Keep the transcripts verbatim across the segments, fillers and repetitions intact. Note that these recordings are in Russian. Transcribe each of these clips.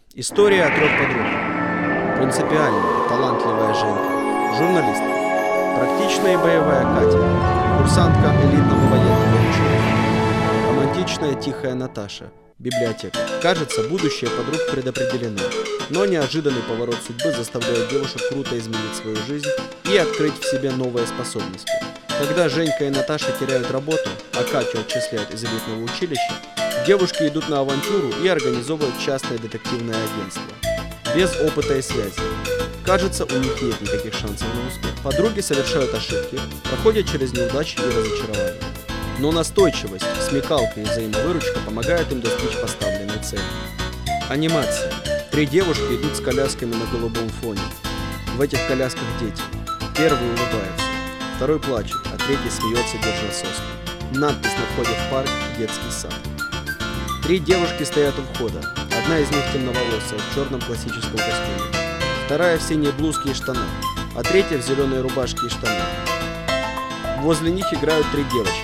История о трех подругах. Принципиальная, талантливая Женька, журналистка, практичная и боевая Катя, курсантка элитного военного училища, романтичная тихая Наташа, библиотека. Кажется, будущее подруг предопределено, но неожиданный поворот судьбы заставляет девушек круто изменить свою жизнь и открыть в себе новые способности. Когда Женька и Наташа теряют работу, а Катю отчисляют из элитного училища, девушки идут на авантюру и организовывают частное детективное агентство. Без опыта и связи. Кажется, у них нет никаких шансов на успех. Подруги совершают ошибки, проходят через неудачи и разочарования. Но настойчивость, смекалка и взаимовыручка помогают им достичь поставленной цели. Анимация. Три девушки идут с колясками на голубом фоне. В этих колясках дети. Первый улыбается, второй плачет, а третий смеется, держа соску. Надпись на входе в парк «Детский сад». Три девушки стоят у входа. Одна из них темноволосая, в черном классическом костюме. Вторая в синей блузке и штанах, а третья в зеленой рубашке и штанах. Возле них играют три девочки.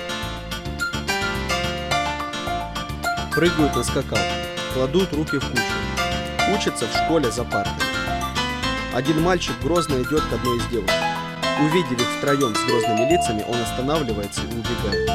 Прыгают на скакалке, кладут руки в кучу. Учатся в школе за партами. Один мальчик грозно идет к одной из девушек. Увидев их втроем с грозными лицами, он останавливается и убегает.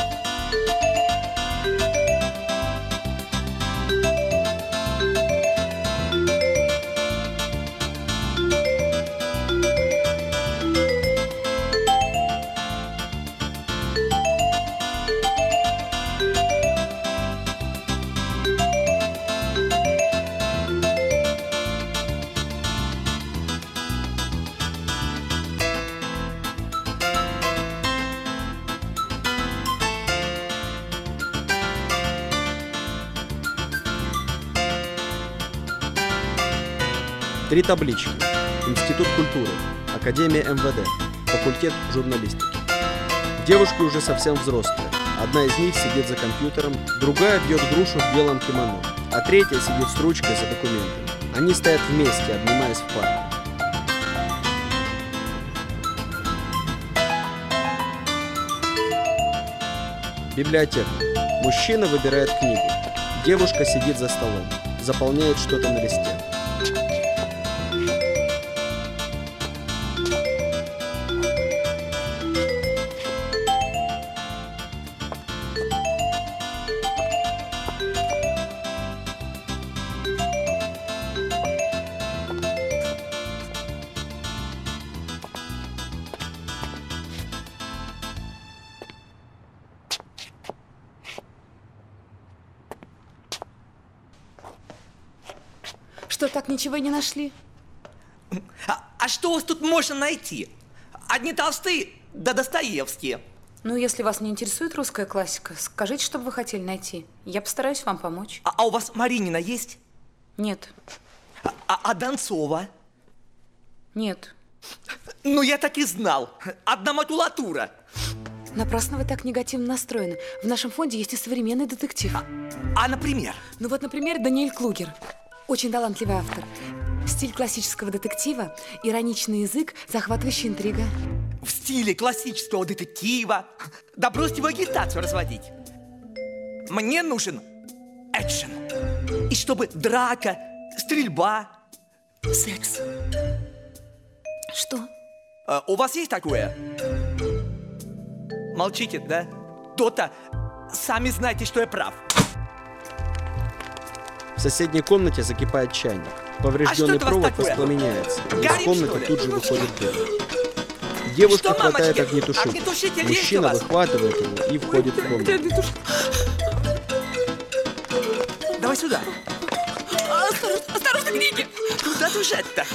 Три таблички. Институт культуры, Академия эм вэ дэ, факультет журналистики. Девушки уже совсем взрослые. Одна из них сидит за компьютером, другая бьет грушу в белом кимоно, а третья сидит с ручкой за документами. Они стоят вместе, обнимаясь в парке. Библиотека. Мужчина выбирает книгу. Девушка сидит за столом, заполняет что-то на листе. Что, так ничего и не нашли? А, а что у вас тут можно найти? Одни Толстые да Достоевские. Ну, если вас не интересует русская классика, скажите, что бы вы хотели найти. Я постараюсь вам помочь. А, а у вас Маринина есть? Нет. А, а, а Донцова? Нет. Ну, я так и знал. Одна макулатура. Напрасно вы так негативно настроены. В нашем фонде есть и современный детектив. А, а например? Ну вот, например, Даниэль Клугер. Очень талантливый автор. Стиль классического детектива, ироничный язык, захватывающая интрига. В стиле классического детектива. Да бросьте вы агитацию разводить. Мне нужен экшен. И чтобы драка, стрельба, секс. Что? А, у вас есть такое? Молчите, да? То-то. Сами знаете, что я прав. В соседней комнате закипает чайник. Поврежденный а провод воспламеняется. Из комнаты тут же выходит дым. Девушка что, хватает мамочки? огнетушитель. Огнетушитель есть у Мужчина вас? выхватывает его и входит в комнату. Давай сюда. Осторожно, осторожно, книги! Куда бежать-то?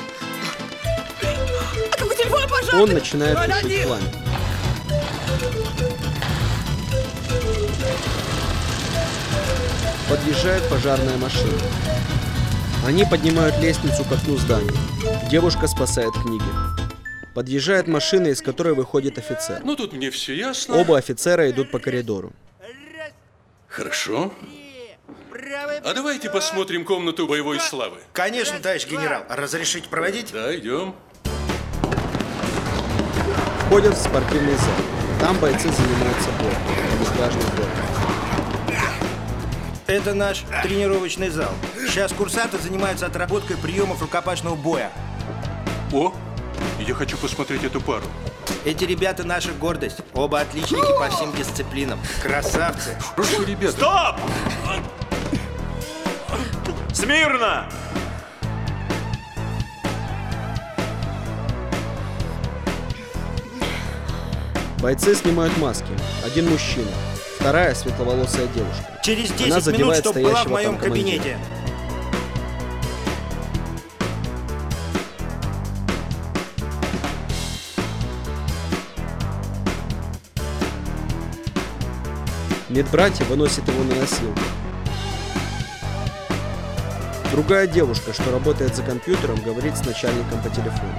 А какой телефон, пожалуйста? Он начинает тушить один. пламя. Подъезжает пожарная машина. Они поднимают лестницу к окну здания. Девушка спасает книги. Подъезжает машина, из которой выходит офицер. Ну, тут мне все ясно. Оба офицера идут по коридору. Хорошо. А давайте посмотрим комнату боевой славы. Конечно, товарищ генерал. Разрешите проводить? Да, идем. Входят в спортивный зал. Там бойцы занимаются боем. Камуфляжный бой. Это наш тренировочный зал. Сейчас курсанты занимаются отработкой приемов рукопашного боя. О, я хочу посмотреть эту пару. Эти ребята наша гордость. Оба отличники по всем дисциплинам. Красавцы. Хорошо, ребята. Стоп! Смирно! Бойцы снимают маски. Один мужчина, вторая светловолосая девушка. Через Она десять минут, задевает чтобы была в стоящего моем там командира. кабинете. Медбратья выносят его на носилках. Другая девушка, что работает за компьютером, говорит с начальником по телефону.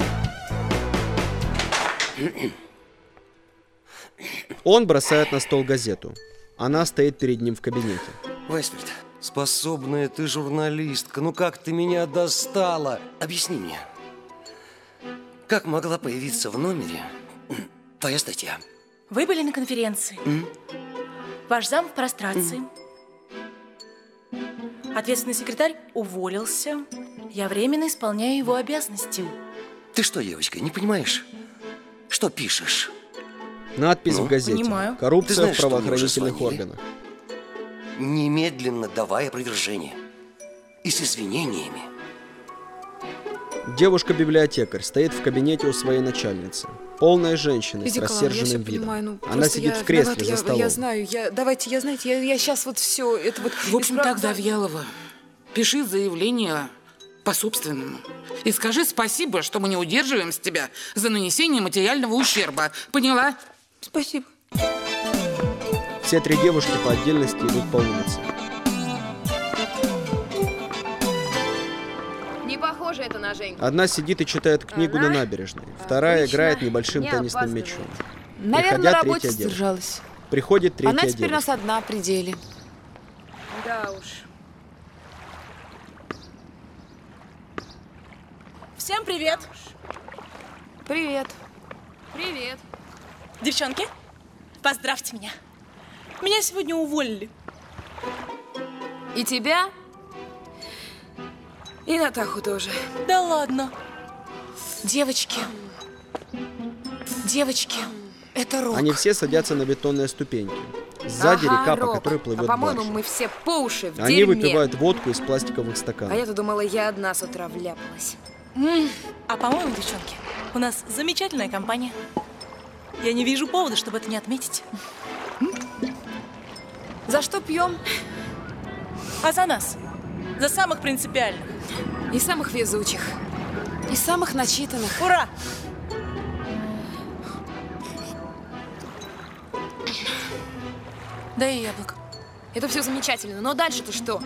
Он бросает на стол газету. Она стоит перед ним в кабинете. Вайсфельд, способная ты журналистка, ну как ты меня достала? Объясни мне, как могла появиться в номере твоя статья? Вы были на конференции. М? Ваш зам в прострации. Ответственный секретарь уволился. Я временно исполняю его обязанности. Ты что, девочка, не понимаешь, что пишешь? Надпись Ну, в газете. понимаю. Ты Коррупция знаешь, в что мне уже правоохранительных звонили? органах. Немедленно давай опровержение. И с извинениями. Девушка-библиотекарь стоит в кабинете у своей начальницы. Полная женщина с Лидия Николаевна, я рассерженным все видом. понимаю, ну, Она просто сидит я в кресле виновата, за я, столом. Я знаю, я, давайте, я, знаете, я, я сейчас вот все это вот... В общем, исправ- так, Завьялова, пиши заявление по-собственному. И скажи спасибо, что мы не удерживаем с тебя за нанесение материального ущерба. Поняла? Спасибо. Все три девушки по отдельности идут по улице. Не похоже это на Женьку. Одна сидит и читает книгу Она? на набережной. Вторая Отлично. играет небольшим Не теннисным опаздывает. мячом. Наверное, Приходя, на работе третья девушка. сдержалась. Приходит третья Она теперь девушка. нас одна при деле. Да уж. Всем привет! Привет. Привет. Девчонки, поздравьте меня. Меня сегодня уволили. И тебя? И Натаху тоже. Да ладно. Девочки. Девочки. Это Рок. Они все садятся на бетонные ступеньки. Сзади Ага, река, по Рок. которой плывет А по-моему, баржа. мы все по уши в Они дерьме. выпивают водку из пластиковых А стаканов. я-то думала, я одна с утра вляпалась. А по-моему, девчонки, у нас замечательная компания. Я не вижу повода, чтобы это не отметить. За что пьем? А за нас? За самых принципиальных. И самых везучих. И самых начитанных. Ура! Дай ей яблоко. Это все замечательно, но дальше-то что?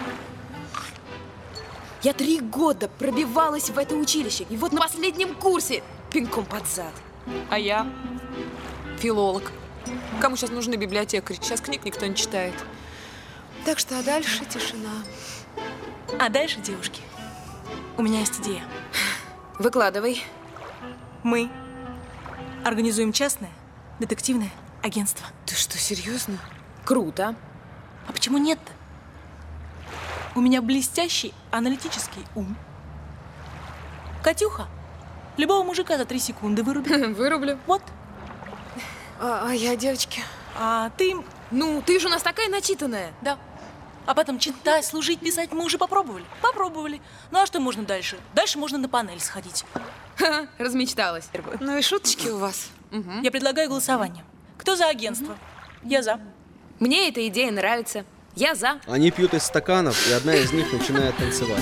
Я три года пробивалась в это училище, и вот на последнем курсе пинком под зад. А я? Филолог. Кому сейчас нужны библиотекари? Сейчас книг никто не читает. Так что, а дальше тишина. А дальше, девушки, у меня есть идея. Выкладывай. Мы организуем частное детективное агентство. Ты что, серьезно? Круто. А почему нет-то? У меня блестящий аналитический ум. Катюха любого мужика за три секунды вырубит. Вырублю. Вот. А, а я, девочки? А ты, Ну, ты же у нас такая начитанная. да. А потом читать, служить, писать мы уже попробовали. Попробовали. Ну а что можно дальше? Дальше можно на панель сходить. Ха, размечталась. Ну и шуточки у вас. Я предлагаю голосование. Кто за агентство? Я за. Мне эта идея нравится. Я за. Они пьют из стаканов, и одна из них начинает танцевать.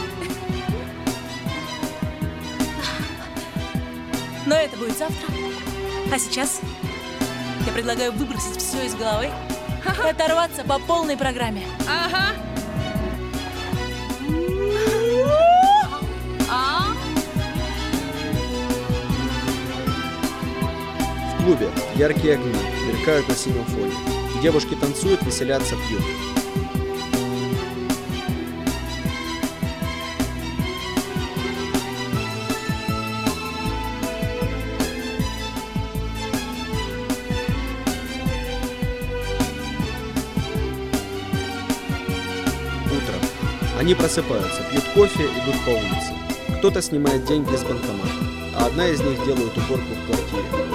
Но это будет завтра. А сейчас я предлагаю выбросить все из головы и оторваться по полной программе. Ага. А? В клубе яркие огни мелькают на синем фоне. Девушки танцуют, веселятся, пьют. Они просыпаются, пьют кофе, идут по улице. Кто-то снимает деньги с банкомата, а одна из них делает уборку в квартире.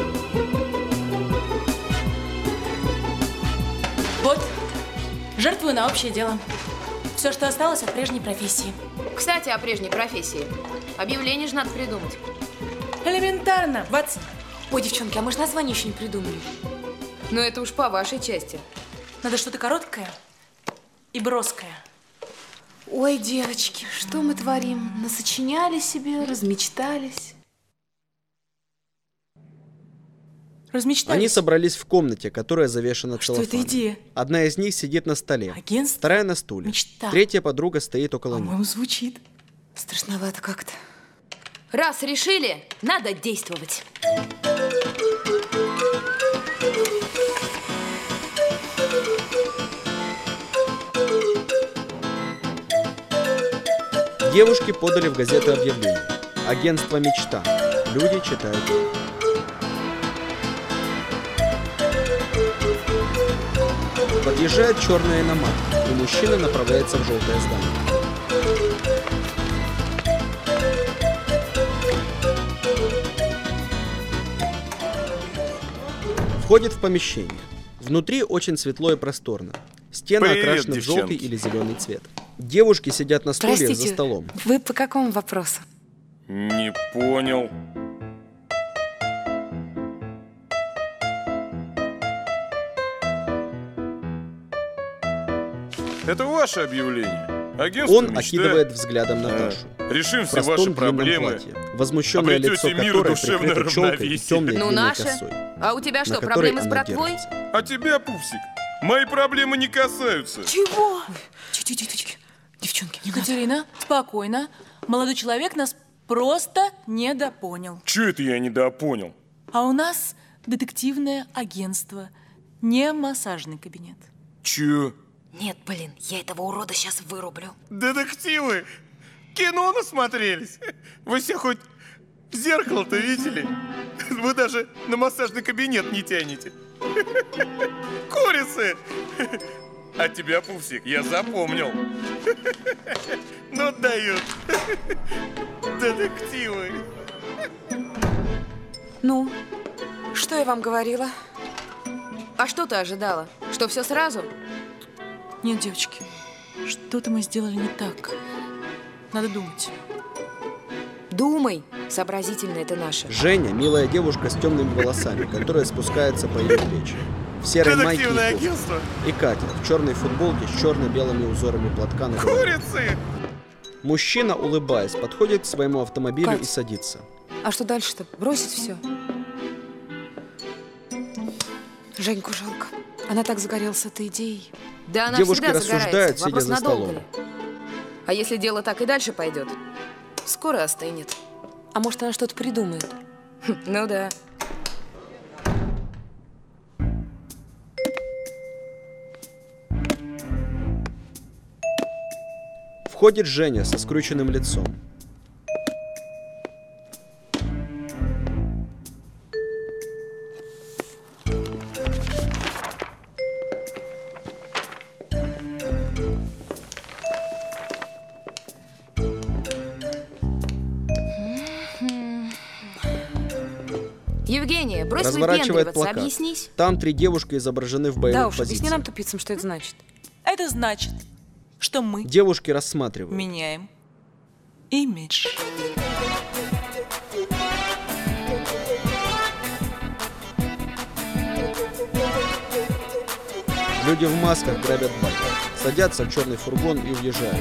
Вот, жертвую на общее дело. Все, что осталось от прежней профессии. Кстати, о прежней профессии. Объявление же надо придумать. Элементарно, Ватсон. Ой, девчонки, а мы же название еще не придумали. Но это уж по вашей части. Надо что-то короткое и броское. Ой, девочки, что мы творим? Насочиняли себе, размечтались. Размечтались. Они собрались в комнате, которая завешена Что целлофаном. это идея? Одна из них сидит на столе, Агентство? вторая на стуле, Мечта. третья подруга стоит около них. По-моему, звучит. Страшновато как-то. Раз решили, надо действовать. Девушки подали в газету объявление. Агентство «Мечта». Люди читают. Подъезжает черная иномарка, и мужчина направляется в желтое здание. Входит в помещение. Внутри очень светло и просторно. Стены Привет, окрашены в девчонки. желтый или зеленый цвет. Девушки сидят на стульях Простите, за столом. вы по какому вопросу? Не понял. Это ваше объявление. Агентство Он «Мечта». окидывает взглядом Наташу. А, решим В все ваши простом длинном проблемы. платье, возмущенное Обретете лицо миру которой душевное прикрыто челкой и равновесие. темной Ну, длинной наше. косой. А у тебя на что, которой проблемы с она братвой? держится. А тебя, Пупсик, мои проблемы не касаются. Чего? Тихо-тихо-тихо. Девчонки, не надо. Екатерина, спокойно. Молодой человек нас просто недопонял. Че это я недопонял? А у нас детективное агентство, не массажный кабинет. Че? Нет, блин, я этого урода сейчас вырублю. Детективы? Кино насмотрелись? Вы все хоть в зеркало-то видели? Вы даже на массажный кабинет не тянете. Курицы! А тебя, Пупсик, я запомнил. Ну, дают. Детективы. Ну, что я вам говорила? А что ты ожидала? Что все сразу? Нет, девочки, что-то мы сделали не так. Надо думать. Думай, сообразительная ты наша. Женя – милая девушка с темными волосами, которая спускается по ее плечи. В серой майке и Детективное кофте. агентство. И Катя в черной футболке с черно-белыми узорами платка на голове. Курицы! Мужчина, улыбаясь, подходит к своему автомобилю Кать. и садится. А что дальше-то? Бросить все? Женьку жалко. Она так загорелась этой идеей. Да она Девушка всегда рассуждает, загорается. сидя Вопрос, за надолго столом. ли? А если дело так и дальше пойдет, скоро остынет. А может, она что-то придумает? Ну да. Входит Женя со скрюченным лицом. Евгения, брось Разворачивает выпендриваться, плакат. объяснись. Там три девушки изображены в боевых Да уж, объясни позициях. нам, тупицам, что это значит. Это значит, что мы Девушки рассматривают. меняем имидж. Люди в масках грабят банк, садятся в черный фургон и уезжают.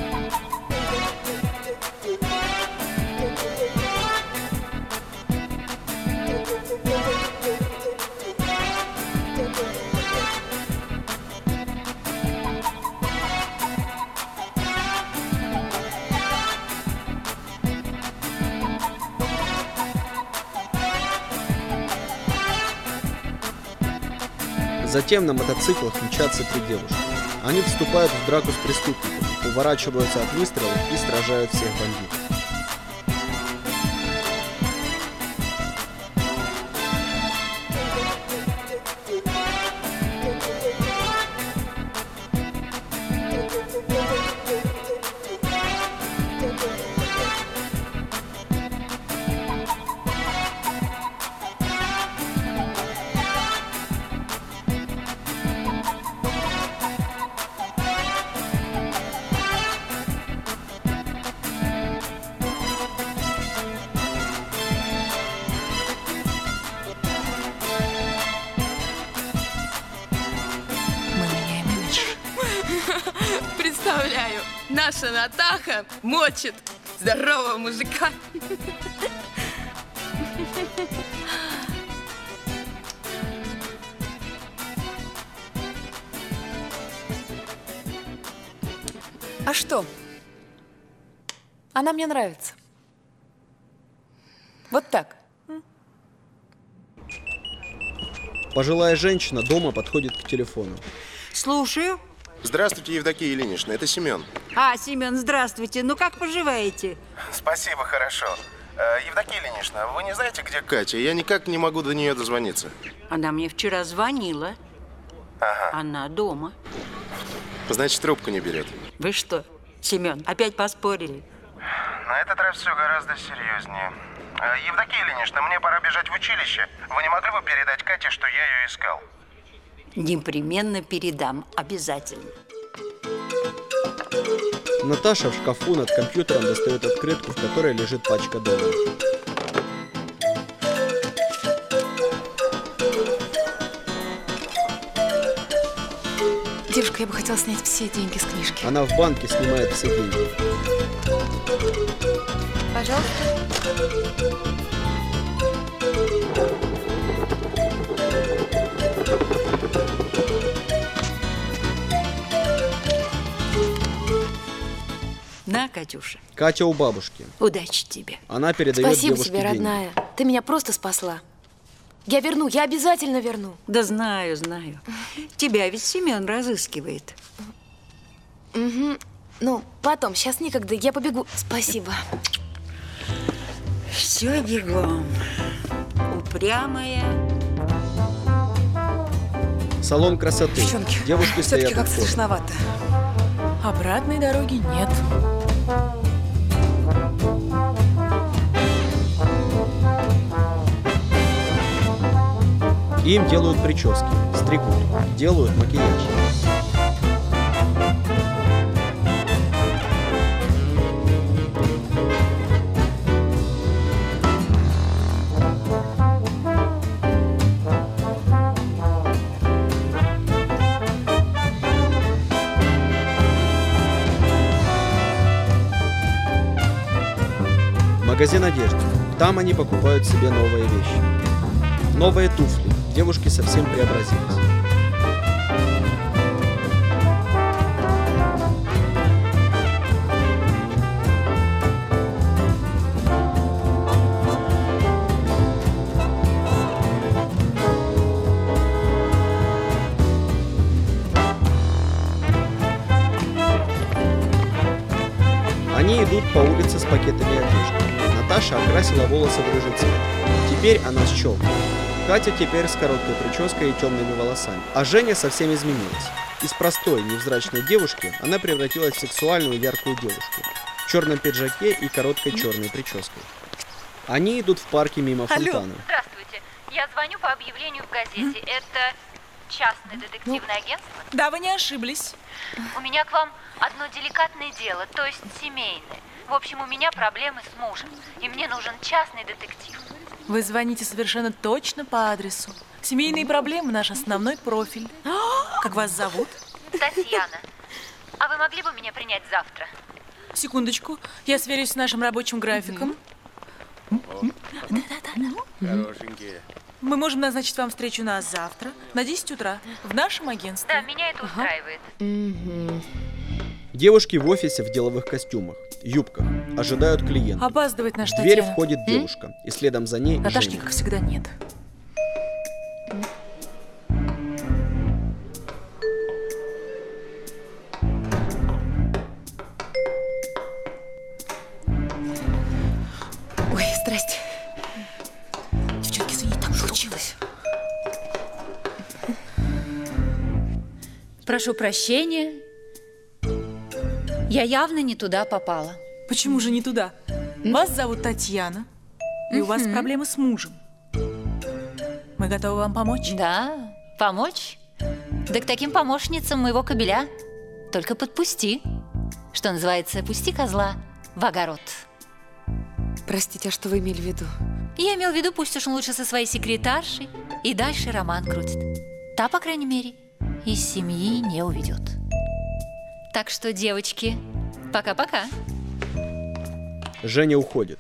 Затем на мотоциклах мчатся три девушки. Они вступают в драку с преступниками, уворачиваются от выстрелов и сражают всех бандитов. Наша Натаха мочит здорового мужика. А что? Она мне нравится. Вот так. Пожилая женщина дома подходит к телефону. Слушаю. Здравствуйте, Евдокия Ильинична, это Семен. А, Семен, здравствуйте. Ну, как поживаете? Спасибо, хорошо. Э, Евдокия Ильинична, вы не знаете, где Катя? Я никак не могу до нее дозвониться. Она мне вчера звонила. Ага. Она дома. Значит, трубку не берет. Вы что, Семен, опять поспорили? На этот раз все гораздо серьезнее. Э, Евдокия Ильинична, мне пора бежать в училище. Вы не могли бы передать Кате, что я ее искал? Непременно передам, обязательно. Наташа в шкафу над компьютером достает открытку, в которой лежит пачка долларов. Девушка, я бы хотела снять все деньги с книжки. Она в банке снимает все деньги. Пожалуйста. На, Катюша. Катя у бабушки. Удачи тебе. Она передает Спасибо девушке тебе, деньги. родная. Ты меня просто спасла. Я верну, я обязательно верну. Да знаю, знаю. Тебя ведь Семен разыскивает. Угу. Ну, потом, сейчас некогда, я побегу. Спасибо. Все бегом. Упрямая. Салон красоты. Девчонки, Девушки все-таки стоят как у входа. страшновато. Обратной дороги нет. Им делают прически, стригут, делают макияж. Магазин одежды. Там они покупают себе новые вещи. Новые туфли. Девушки совсем преобразились. Они идут по улице с пакетами одежды. Наташа окрасила волосы в рыжий цвет. Теперь она с челкой. Катя теперь с короткой прической и темными волосами. А Женя совсем изменилась. Из простой, невзрачной девушки она превратилась в сексуальную яркую девушку. В черном пиджаке и короткой черной прической. Они идут в парке мимо фонтана. Здравствуйте. Я звоню по объявлению в газете. Это частное детективное агентство? Да, вы не ошиблись. У меня к вам одно деликатное дело, то есть семейное. В общем, у меня проблемы с мужем, и мне нужен частный детектив. Вы звоните совершенно точно по адресу. Семейные проблемы – наш основной профиль. Как вас зовут? Татьяна. А вы могли бы меня принять завтра? Секундочку, я сверюсь с нашим рабочим графиком. Хорошенькие. Мы можем назначить вам встречу на завтра, на десять утра, в нашем агентстве. Да, меня это устраивает. Девушки в офисе в деловых костюмах, юбках, ожидают клиента. Опаздывает наш В дверь Татьяна. входит девушка, и следом за ней Наташки, Женя. как всегда, нет. Ой, здрасте. Девчонки, извините, там случилось. Прошу прощения. Я явно не туда попала. Почему же не туда? Вас зовут Татьяна, и у вас проблемы с мужем. Мы готовы вам помочь? Да, помочь? Да к таким помощницам моего кобеля. Только подпусти. Что называется, пусти козла в огород. Простите, а что вы имели в виду? Я имел в виду, пусть уж он лучше со своей секретаршей и дальше роман крутит. Та, по крайней мере, из семьи не уведет. Так что, девочки, Пока-пока. Женя уходит.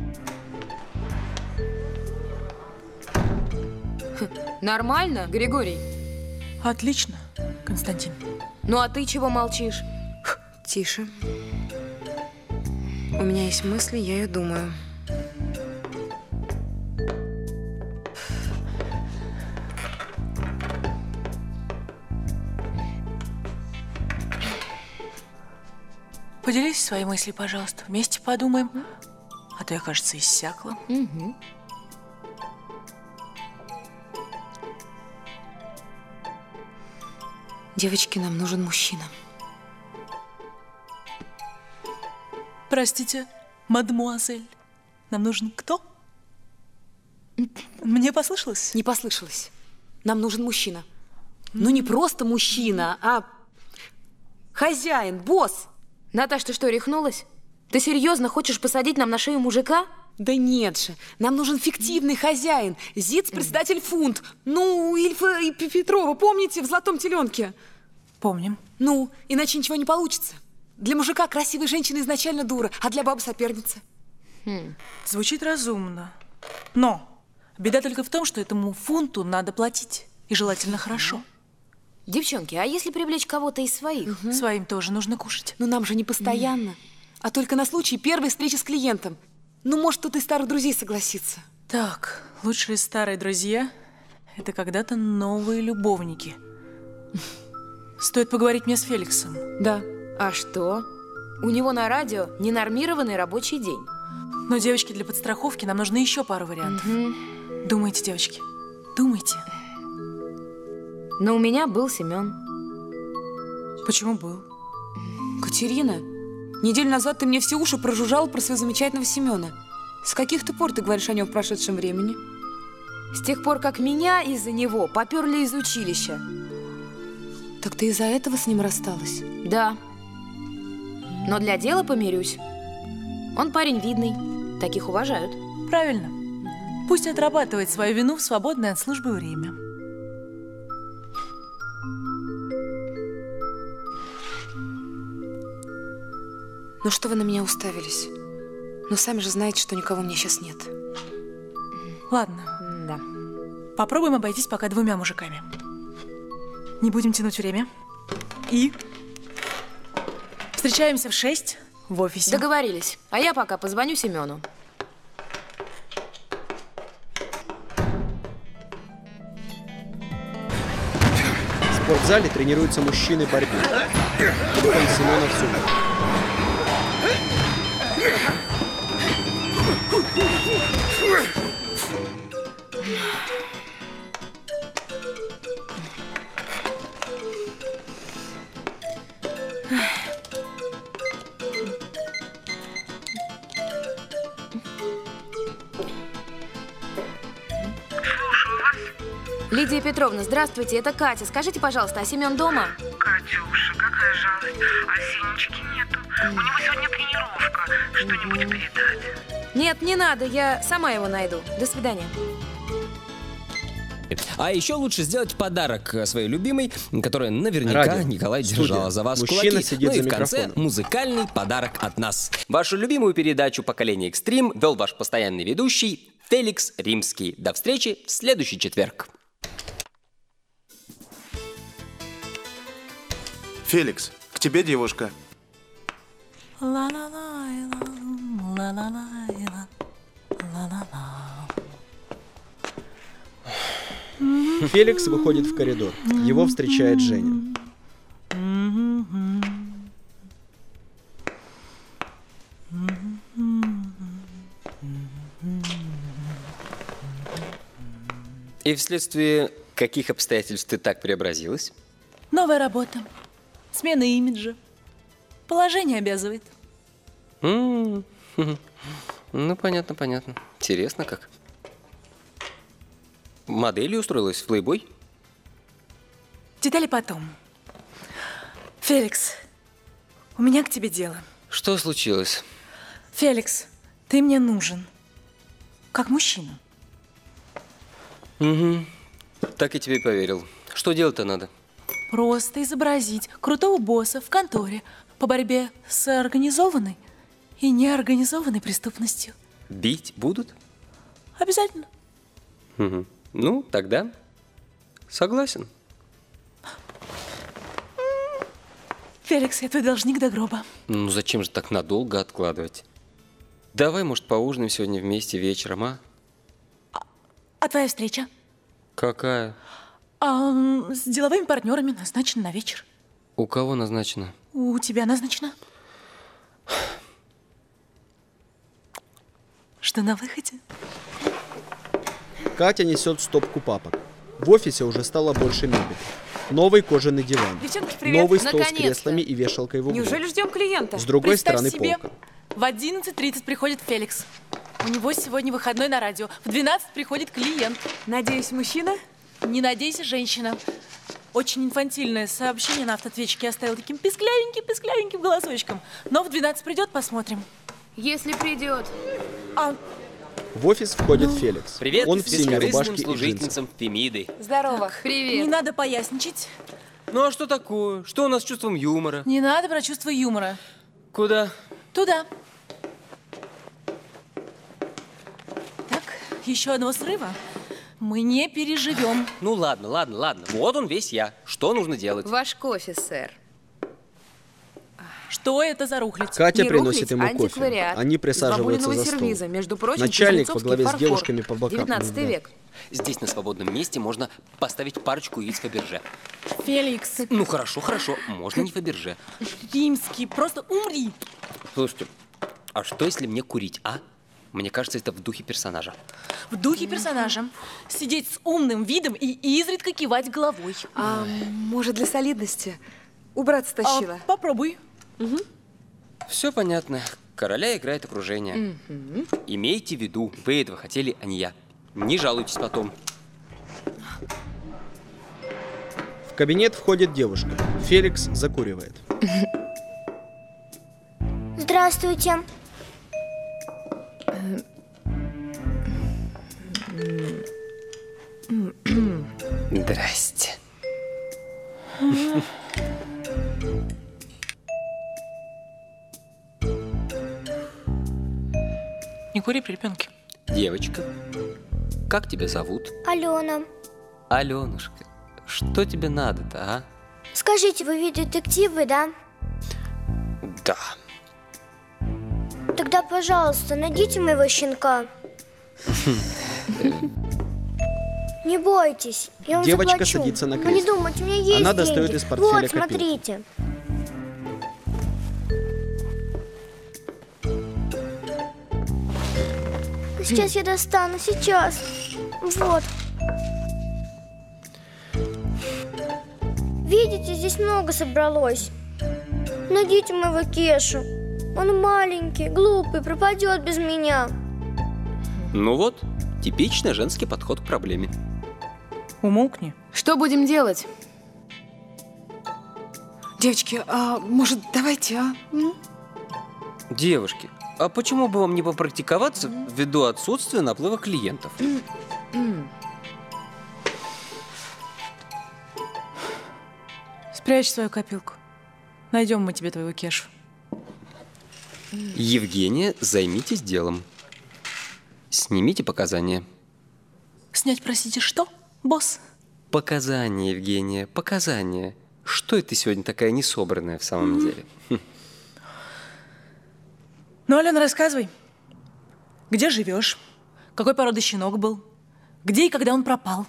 Нормально, Григорий? Отлично, Константин. Ну а ты чего молчишь? Тише. У меня есть мысли, я ее думаю. Поделись своей мыслью, пожалуйста. Вместе подумаем. А то я, кажется, иссякла. Угу. Девочки, нам нужен мужчина. Простите, мадемуазель. Нам нужен кто? Мне послышалось? Не послышалось. Нам нужен мужчина. Ну не просто мужчина, а хозяин, босс. Наташ, ты что, рехнулась? Ты серьезно хочешь посадить нам на шею мужика? Да нет же, нам нужен фиктивный хозяин. ЗИЦ, председатель фунт. Ну, Ильфа и Петрова, помните, в «Золотом теленке»? Помним. Ну, иначе ничего не получится. Для мужика красивая женщина изначально дура, а для бабы соперница. Хм. Звучит разумно. Но беда только в том, что этому фунту надо платить. И желательно хорошо. Девчонки, а если привлечь кого-то из своих? Угу. Своим тоже нужно кушать. Но нам же не постоянно, mm. а только на случай первой встречи с клиентом. Ну, может, кто-то из старых друзей согласится. Так, лучшие старые друзья – это когда-то новые любовники. Стоит поговорить мне с Феликсом. Да. А что? У него на радио ненормированный рабочий день. Но, девочки, для подстраховки нам нужно еще пару вариантов. Угу. Думайте, девочки, думайте. Но у меня был Семен. Почему был? Катерина, неделю назад ты мне все уши прожужжала про своего замечательного Семена. С каких-то пор ты говоришь о нем в прошедшем времени? С тех пор, как меня из-за него поперли из училища. Так ты из-за этого с ним рассталась? Да. Но для дела помирюсь. Он парень видный, таких уважают. Правильно. Пусть отрабатывает свою вину в свободное от службы время. Ну что вы на меня уставились? Ну сами же знаете, что никого у меня сейчас нет. Ладно. Да. Попробуем обойтись пока двумя мужиками. Не будем тянуть время. И встречаемся в шесть в офисе. Договорились. А я пока позвоню Семену. В спортзале тренируются мужчины борьбы. Телефон Семена в сумке. Лидия Петровна, здравствуйте, это Катя. Скажите, пожалуйста, а Семен дома? Катюша, какая жалость. А Сенечки нету. У него сегодня тренировка. Что-нибудь передать? Нет, не надо, я сама его найду. До свидания. А еще лучше сделать подарок своей любимой, которая наверняка Радио. Николай Студия. держала за вас Мужчина кулаки. сидит Ну и за в конце микрофоном. музыкальный подарок от нас. Вашу любимую передачу «Поколение Экстрим» вел ваш постоянный ведущий Феликс Римский. До встречи в следующий четверг. Феликс, к тебе девушка. Феликс выходит в коридор. Его встречает Женя. И вследствие каких обстоятельств ты так преобразилась? Новая работа. Смена имиджа. Положение обязывает. М, Ну, понятно, понятно. Интересно как. Моделью устроилась в Playboy? Детали потом. Феликс, у меня к тебе дело. Что случилось? Феликс, ты мне нужен. Как мужчина. Угу. Так и тебе поверил. Что делать-то надо? Просто изобразить крутого босса в конторе. по борьбе с организованной и неорганизованной преступностью. Бить будут? Обязательно. Угу. Ну, тогда согласен. Феликс, я твой должник до гроба. Ну, зачем же так надолго откладывать? Давай, может, поужинаем сегодня вместе вечером, а? А твоя встреча? Какая? А, с деловыми партнерами назначена на вечер. У кого назначено? У тебя назначено. Что на выходе? Катя несет стопку папок. В офисе уже стало больше мебели. Новый кожаный диван. Девчонки, привет. Новый стол Наконец-то. с креслами и вешалкой в углу. Неужели ждем клиента? С другой Представь стороны себе, полка. в одиннадцать тридцать приходит Феликс. У него сегодня выходной на радио. В двенадцать приходит клиент. Надеюсь, мужчина? Не надейся, женщина. Очень инфантильное сообщение на автоответчике оставил таким писклявеньким-писклявеньким голосочком. Но в двенадцать придет, посмотрим. Если придет. А... В офис входит Феликс. Привет, Он в синей бескорыстным рубашке и джинсах. служительницам Фемиды. Здорово. Привет. Не надо поясничать. Ну а что такое? Что у нас с чувством юмора? Не надо про чувство юмора. Куда? Туда. Так, еще одного срыва мы не переживем. Ну ладно, ладно, ладно. Вот он весь я. Что нужно делать? Ваш кофе, сэр. Что это за рухлядь? Катя Не приносит рухлядь, ему кофе. антиквариат. Они присаживаются Из за стол. сервиза. Между прочим, Начальник во Кузнецовский главе с фарфор. девушками по бокам. девятнадцатый Да. век. Здесь на свободном месте можно поставить парочку яиц Фаберже. Феликс. Ну хорошо, хорошо. Можно не Фаберже. Римский, просто умри. Слушайте, а что если мне курить, а? Мне кажется, это в духе персонажа. В духе персонажа. Сидеть с умным видом и изредка кивать головой. А может, для солидности? Убраться тащила. А, попробуй. Угу. Все понятно. Короля играет окружение. Угу. Имейте в виду, вы этого хотели, а не я. Не жалуйтесь потом. В кабинет входит девушка. Феликс закуривает. Здравствуйте. Здрасте. Не кури при ребенке. Девочка, как тебя зовут? Алена. Аленушка, что тебе надо-то, а? Скажите, вы ведь детективы, да? Да. Тогда, пожалуйста, найдите моего щенка. Не бойтесь, я вам Девочка заплачу. садится на Вы не кресло. думайте, у меня есть Она деньги. достает из портфеля Вот, копилку. смотрите. Сейчас я достану, сейчас. Вот. Видите, здесь много собралось. Найдите моего Кешу. Он маленький, глупый, пропадет без меня. Ну вот, типичный женский подход к проблеме. Умолкни. Что будем делать? Девочки, а может, давайте, а? М? Девушки, а почему бы вам не попрактиковаться ввиду отсутствия наплыва клиентов? Спрячь свою копилку. Найдем мы тебе твоего Кешу. Евгения, займитесь делом. Снимите показания. Снять, простите, что, босс? Показания, Евгения, показания. Что это ты сегодня такая несобранная в самом деле? Хм. Ну, Алена, рассказывай. Где живешь? Какой породы щенок был? Где и когда он пропал?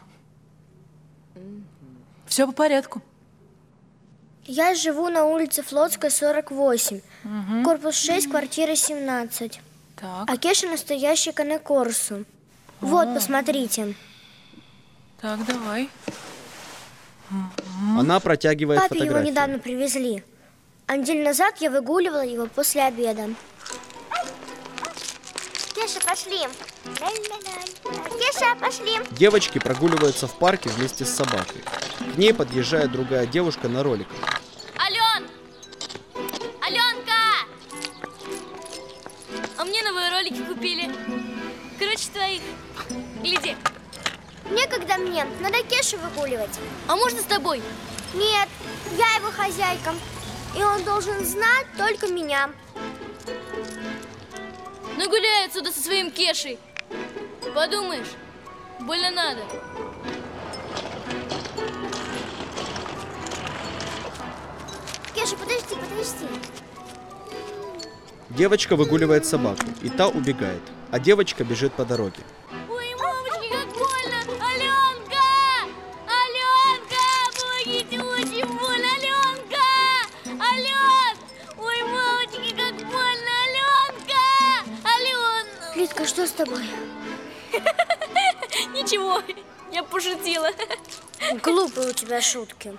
Все по порядку. Я живу на улице Флотская, сорок восемь. Угу. Корпус шесть, квартира семнадцать. Так. А Кеша настоящий Канекорсу. Вот, посмотрите. Так, давай. Она протягивает Папе его фотографию. недавно привезли. А неделю назад я выгуливала его после обеда. Кеша, пошли. Кеша, пошли. Девочки прогуливаются в парке вместе с собакой. К ней подъезжает другая девушка на роликах. Ален! Аленка! А мне новые ролики купили. Короче, твоих. Гляди. Некогда мне, надо Кешу выгуливать. А можно с тобой? Нет, я его хозяйка. И он должен знать только меня. Ну гуляй отсюда со своим Кешей. Подумаешь, больно надо. Кеша, подожди, подожди. Девочка выгуливает собаку, и та убегает, а девочка бежит по дороге. Ой, мамочки, как больно! Аленка! Аленка! Помогите, очень больно! Аленка! Ален! Ой, мамочки, как больно! Аленка! Ален! Лидка, что с тобой? Ничего, я пошутила. Глупые у тебя шутки.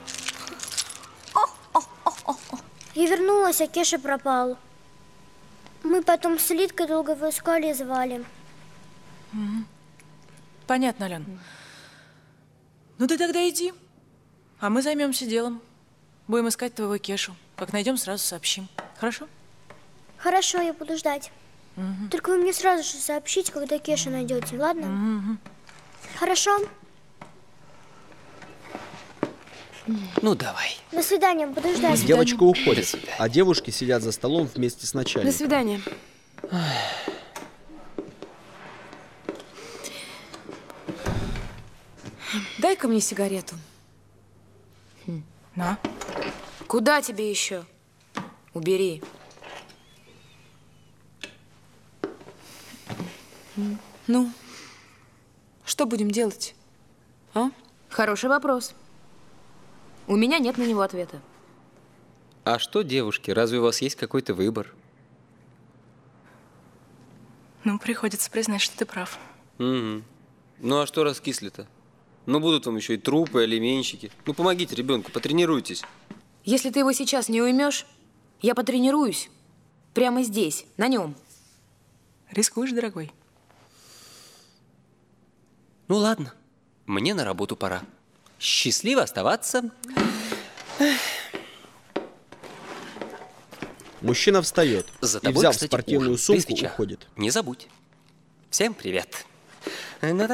Я вернулась, а Кеша пропал. Мы потом с Лидкой долго его искали и звали. Угу. Понятно, Ален. Ну ты тогда иди, а мы займемся делом. Будем искать твоего Кешу. Как найдем, сразу сообщим. Хорошо? Хорошо, я буду ждать. Угу. Только вы мне сразу же сообщите, когда Кешу найдете, ладно? Угу. Хорошо? Ну, давай. До свидания, буду ждать. Девочка уходит, а девушки сидят за столом вместе с начальником. До свидания. Дай-ка мне сигарету. На. Куда тебе еще? Убери. Ну, что будем делать? А? Хороший вопрос. У меня нет на него ответа. А что, девушки, разве у вас есть какой-то выбор? Ну, приходится признать, что ты прав. Угу. Ну, а что раскисли-то? Ну, будут вам еще и трупы, алименщики. Ну, помогите ребенку, потренируйтесь. Если ты его сейчас не уймешь, я потренируюсь. Прямо здесь, на нем. Рискуешь, дорогой? Ну, ладно. Мне на работу пора. Счастливо оставаться. Мужчина встает За и, тобой, взяв кстати, спортивную ужин. сумку, При свечах. уходит. Не забудь. Всем привет. Ну,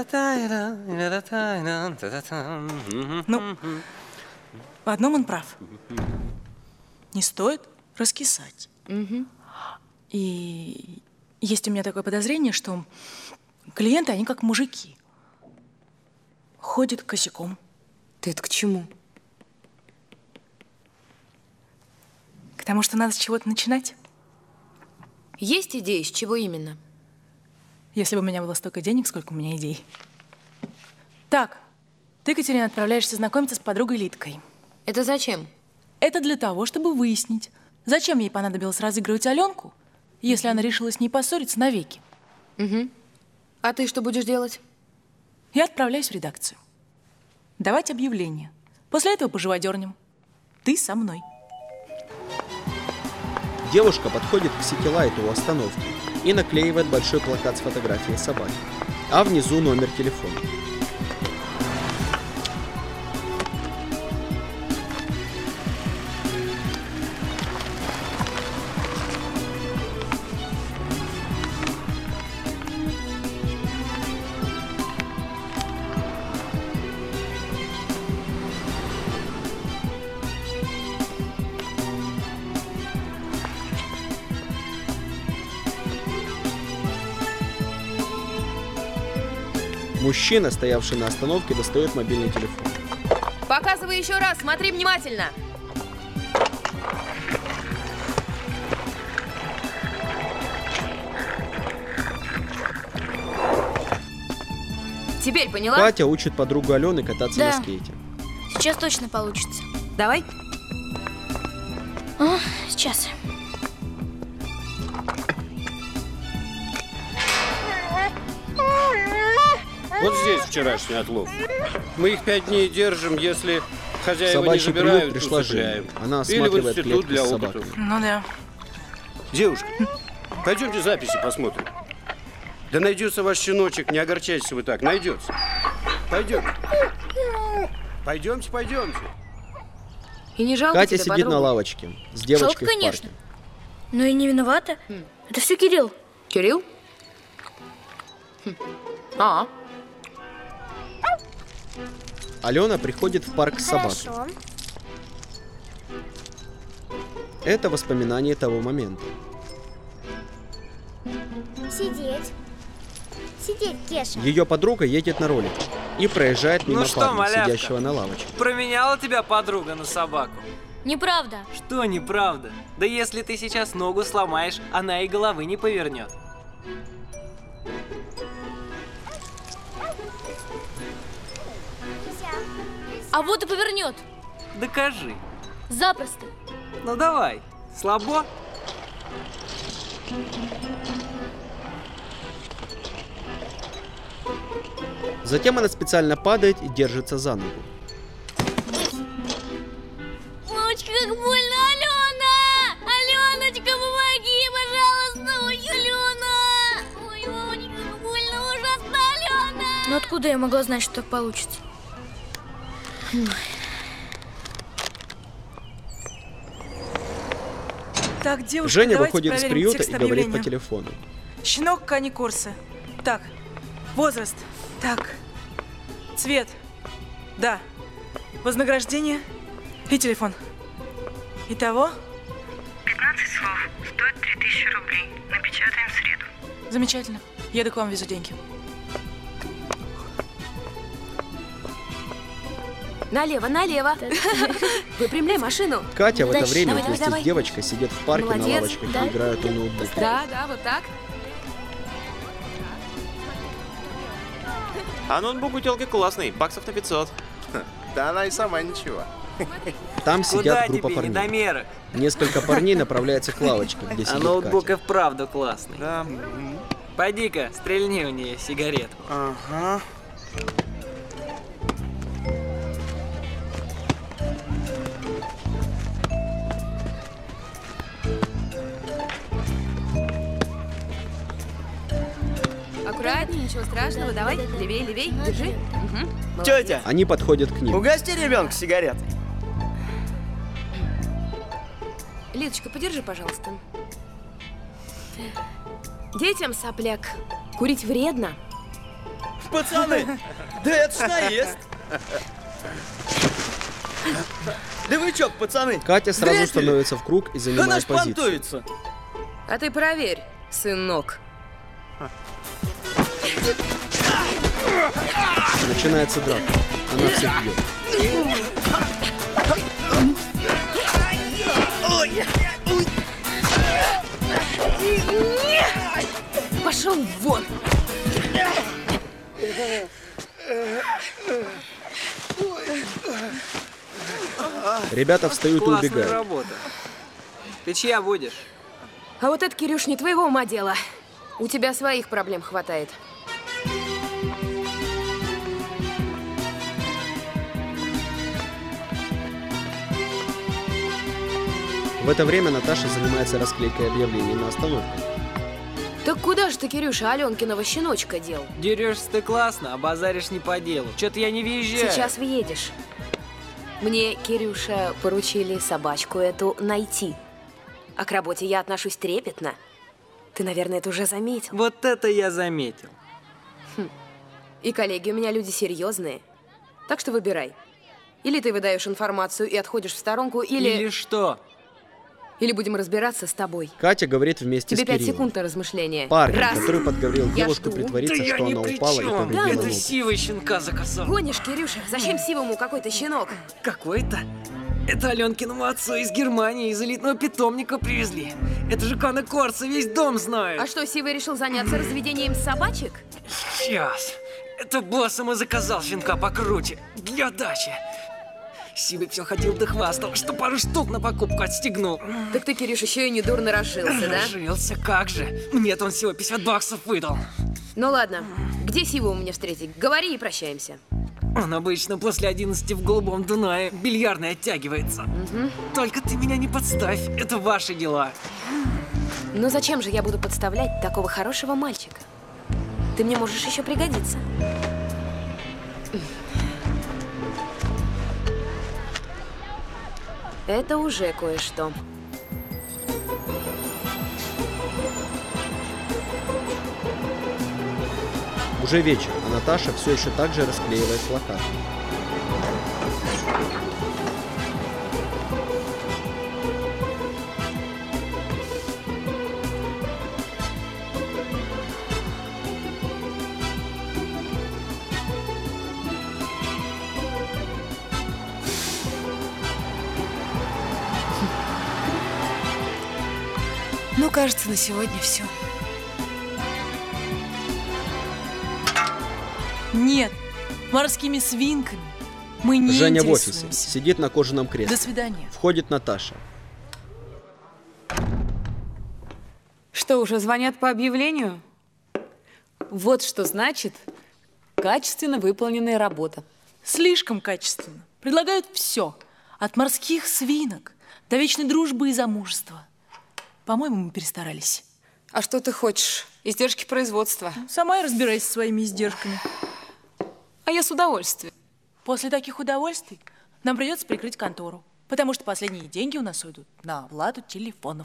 в одном он прав. Не стоит раскисать. Угу. И есть у меня такое подозрение, что клиенты, они как мужики. Ходят косяком. Ты это к чему? К тому, что надо с чего-то начинать. Есть идеи, с чего именно? Если бы у меня было столько денег, сколько у меня идей. Так, ты, Катерина, отправляешься знакомиться с подругой Лидкой. Это зачем? Это для того, чтобы выяснить, зачем ей понадобилось разыгрывать Аленку, если она решила с ней поссориться навеки. Угу. А ты что будешь делать? Я отправляюсь в редакцию. Давать объявление. После этого поживодернем. Ты со мной. Девушка подходит к ситилайту у остановки и наклеивает большой плакат с фотографией собаки, а внизу номер телефона. Мужчина, стоявший на остановке, достает мобильный телефон. Показывай еще раз, смотри внимательно. Теперь поняла? Катя учит подругу Алены кататься Да. на скейте. Сейчас точно получится. Давай. А, сейчас. Вот здесь вчерашний отлов. Мы их пять дней держим, если хозяева не Собачий приют забирают, пришла усыпляем. Женя. Она Или в осматривает институт клетку для с опытов. собаками. Ну да. Девушка, пойдемте записи посмотрим. Да найдется ваш щеночек, не огорчайтесь вы так, найдется. Пойдемте. Пойдемте, пойдемте. И не жалко Катя тебя, сидит подругу? на лавочке с девочкой Жалко, в конечно. парке. Но и не виновата. Это все Кирилл. Кирилл? Хм. А. Алена приходит в парк с собакой. Хорошо. Это воспоминание того момента. Сидеть. Сидеть, Кеша. Ее подруга едет на ролике и проезжает мимо Ну что, парня, малявка? сидящего на лавочке. Променяла тебя подруга на собаку? Неправда. Что неправда? Да если ты сейчас ногу сломаешь, она и головы не повернет. А вот и повернет. Докажи. Запросто. Ну давай. Слабо? Затем она специально падает и держится за ногу. Мамочка, как больно, Алена! Аленочка, помоги, пожалуйста! Ой, Алена! Ой, мамочка, как больно, ужасно, Алена! Ну откуда я могла знать, что так получится? Так, девушка, Женя давайте выходит из проверим приюта текст и говорит объявления. по телефону. Щенок Кани Корса. Так, возраст. Так, цвет. Да. Вознаграждение и телефон. Итого? пятнадцать слов. Стоит три тысячи рублей. Напечатаем в среду. Замечательно. Еду к вам, везу деньги. Налево, налево. Выпрямляй машину. Катя в это Дальше. время Давай, вместе давай, с девочкой сидит в парке Молодец. на лавочках Да. и играют у ноутбука. Да, да, вот так. А ноутбук у телки классный, баксов на пятьсот. Да она и сама ничего. Там сидят Куда группа тебе, парней. недомерок? Несколько парней направляются к лавочке, где А сидит ноутбук Катя. и вправду классный. Да. Пойди-ка, стрельни у нее сигаретку. Ага. Аккуратнее, ничего страшного. Давай, левей, левей, держи. Угу. Тетя, Они подходят к ним. угости ребенка сигаретой. Лидочка, подержи, пожалуйста. Детям, сопляк, курить вредно. Пацаны, да это ж наезд. Да вы чё, пацаны? Катя сразу Бредили? становится в круг и Она занимает ж позицию. понтуется. А ты проверь, сынок. Начинается драка. Она всех бьет. Пошел вон! Ребята встают и Классная убегают. работа. Ты чья будешь? А вот это, Кирюш, не твоего ума дело. У тебя своих проблем хватает. В это время Наташа занимается расклейкой объявлений на остановках. Так куда же ты, Кирюша, Аленкиного щеночка дел? Дерешься ты классно, а базаришь не по делу. Чё-то я не въезжаю. Сейчас въедешь. Мне, Кирюша, поручили собачку эту найти. А к работе я отношусь трепетно. Ты, наверное, это уже заметил. Вот это я заметил. Хм. И коллеги у меня люди серьезные. Так что выбирай. Или ты выдаешь информацию и отходишь в сторонку, или... Или что? Или будем разбираться с тобой. Катя говорит вместе Тебе с пять Кириллом. секунд на размышление. Парень, Раз. который подговорил Я девушку жду. притвориться, Да я что ни она при упала и чем. повредила Это ногу. сивый щенка заказал. Гонишь, Кирюша? Зачем сивому какой-то щенок? Какой-то? Это Аленкиному отцу из Германии из элитного питомника привезли. Это же Кана Корса, весь дом знает. А что, Сивый решил заняться разведением собачек? Сейчас. Это боссом и заказал щенка покруче. Для дачи. Сивый все ходил да хвастал, что пару штук на покупку отстегнул. Так ты, Кирюш, еще и недурно разжился, да? Разжился, как же. Мне-то он всего пятьдесят баксов выдал. Ну ладно, где Сиву мне встретить? Говори и прощаемся. Он обычно после одиннадцати в Голубом Дунае бильярдной оттягивается. Угу. Только ты меня не подставь, это ваши дела. Но зачем же я буду подставлять такого хорошего мальчика? Ты мне можешь еще пригодиться. Это уже кое-что. Уже вечер, а Наташа все еще так же расклеивает плакаты. Ну, кажется, на сегодня все. Нет, морскими свинками мы не Женя в офисе. интересуемся. Сидит на кожаном кресле. До свидания. Входит Наташа. Что, уже звонят по объявлению? Вот что значит качественно выполненная работа. Слишком качественно. Предлагают все. От морских свинок до вечной дружбы и замужества. По-моему, мы перестарались. А что ты хочешь? Издержки производства. Сама и разбирайся со своими издержками. А я с удовольствием. После таких удовольствий нам придется прикрыть контору, потому что последние деньги у нас уйдут на оплату телефонов.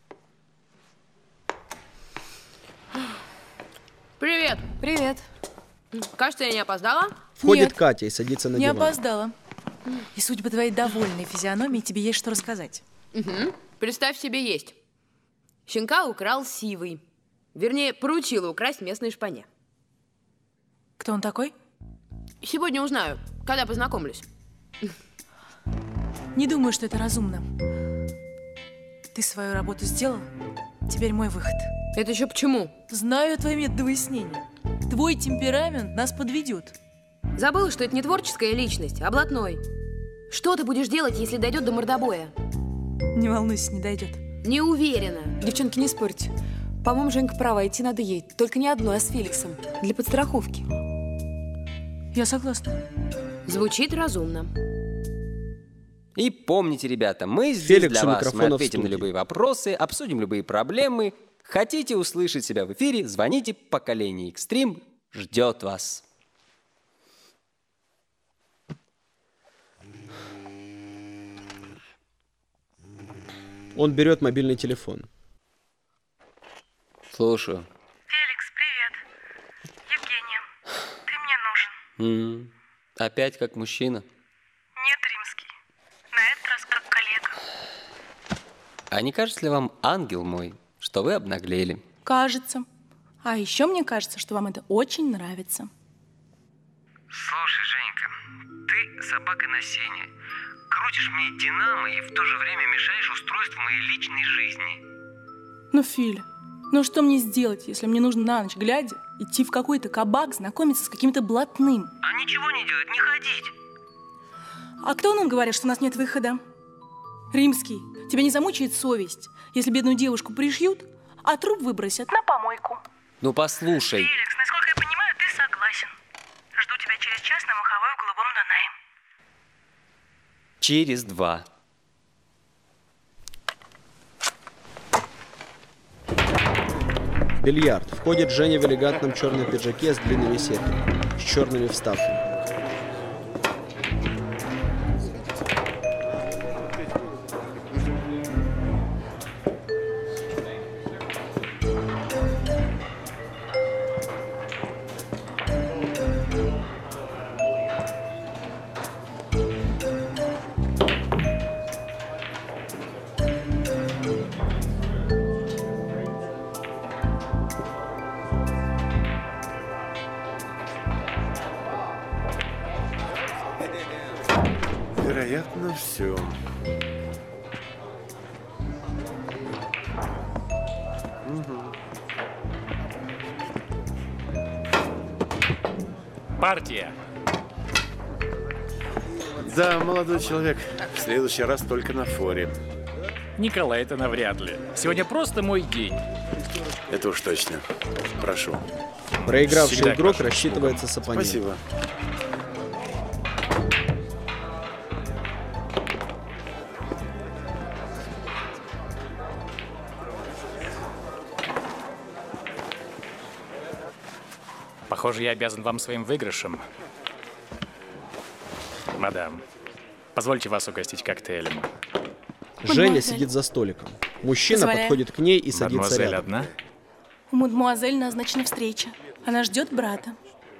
Привет. Привет. Кажется, я не опоздала? Входит Нет. Катя и садится на Не диван. опоздала. И судя по твоей довольной физиономии, тебе есть что рассказать. Угу. Представь себе, есть. Щенка украл Сивый. Вернее, поручила украсть местной шпане. Кто он такой? Сегодня узнаю, когда познакомлюсь. Не думаю, что это разумно. Ты свою работу сделал, теперь мой выход. Это еще почему? Знаю твои методы выяснения. Твой темперамент нас подведет. Забыла, что это не творческая личность, а блатной. Что ты будешь делать, если дойдет до мордобоя? Не волнуйся, не дойдет. Не уверена. Девчонки, не спорьте. По-моему, Женька права, идти надо ей. Только не одной, а с Феликсом. Для подстраховки. Я согласна. Звучит разумно. И помните, ребята, мы здесь Феликсу для вас. Мы микрофон в ответим на студии. любые вопросы, обсудим любые проблемы. Хотите услышать себя в эфире? Звоните. Поколение Экстрим ждет вас. Он берет мобильный телефон. Слушаю. Феликс, привет. Евгения, ты мне нужен. М, Опять как мужчина. Нет, Римский. На этот раз как коллега. А не кажется ли вам, ангел мой, что вы обнаглели? Кажется. А еще мне кажется, что вам это очень нравится. Слушай, Женька, ты собака на сене. Крутишь мне динамо и в то же время мешаешь устройству моей личной жизни. Ну, Филя, ну что мне сделать, если мне нужно на ночь глядя идти в какой-то кабак, знакомиться с каким-то блатным? А ничего не делать, не ходить. А кто нам говорит, что у нас нет выхода? Римский, тебя не замучает совесть, если бедную девушку пришьют, а труп выбросят на помойку? Ну послушай. Феликс, насколько я понимаю, ты согласен. Жду тебя через час на Маховой в Голубом Дунае. Через два. Бильярд. Входит Женя в элегантном черном пиджаке с длинными сетками, с черными вставками. Вероятно, все. Партия. Да, молодой человек. В следующий раз только на форе. Николай, это навряд ли. Сегодня просто мой день. Это уж точно. Прошу. Проигравший Всегда игрок к вашим рассчитывается с услугам. оппонентом. Спасибо. Похоже, я обязан вам своим выигрышем. Мадам, позвольте вас угостить коктейлем. Женя Мадемуазель. сидит за столиком. Мужчина Позволяю. подходит к ней и садится Мадемуазель рядом. одна? У мадемуазель назначена встреча. Она ждет брата.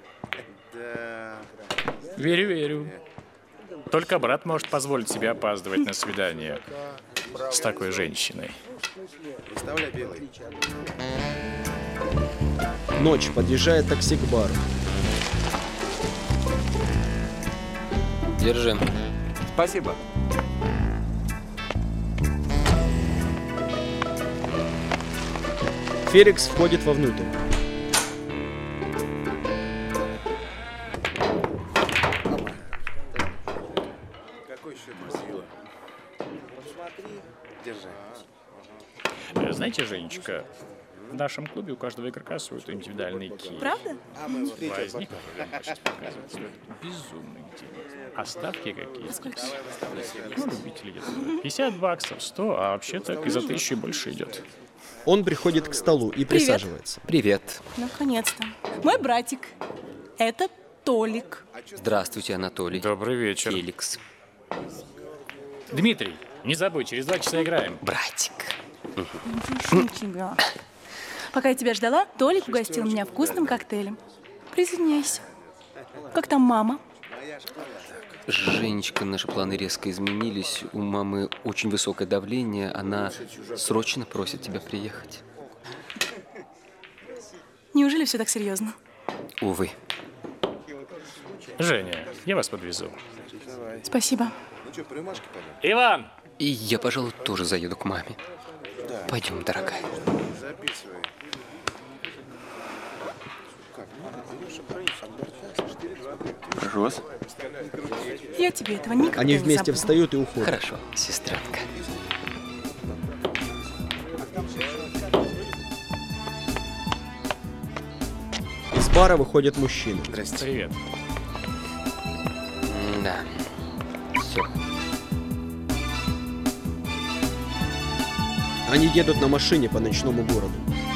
Верю, верю. Только брат может позволить себе опаздывать на свидание с такой женщиной. Ночь. Подъезжает такси к бару. Держи. Спасибо. Феликс входит вовнутрь. Какой счет Марсила? Посмотри, держи. Э, Знаете, Женечка, в нашем клубе у каждого игрока свой индивидуальный ки. Правда? Два из них, которые я сейчас показываю, стоят безумных денег. А ставки какие? Сколько? Ну, любители где-то пятьдесят баксов, сто, а вообще так и за тысячу больше идет. Он приходит к столу и присаживается. Привет. Наконец-то. Мой братик. Это Толик. Здравствуйте, Анатолий. Добрый вечер. Феликс. Дмитрий, не забудь, через два часа играем. Братик. Прошу тебя. Пока я тебя ждала, Толик угостил меня вкусным коктейлем. Присоединяйся. Как там мама? Женечка, наши планы резко изменились. У мамы очень высокое давление. Она срочно просит тебя приехать. Неужели все так серьезно? Увы. Женя, я вас подвезу. Спасибо. Иван! И я, пожалуй, тоже заеду к маме. Пойдем, дорогая. Записывай. Прошу вас. Я тебе этого никогда Они не вместе забуду. встают и уходят. Хорошо, сестренка. Из бара выходит мужчина. Здрасте. Привет. Да. Все. Они едут на машине по ночному городу.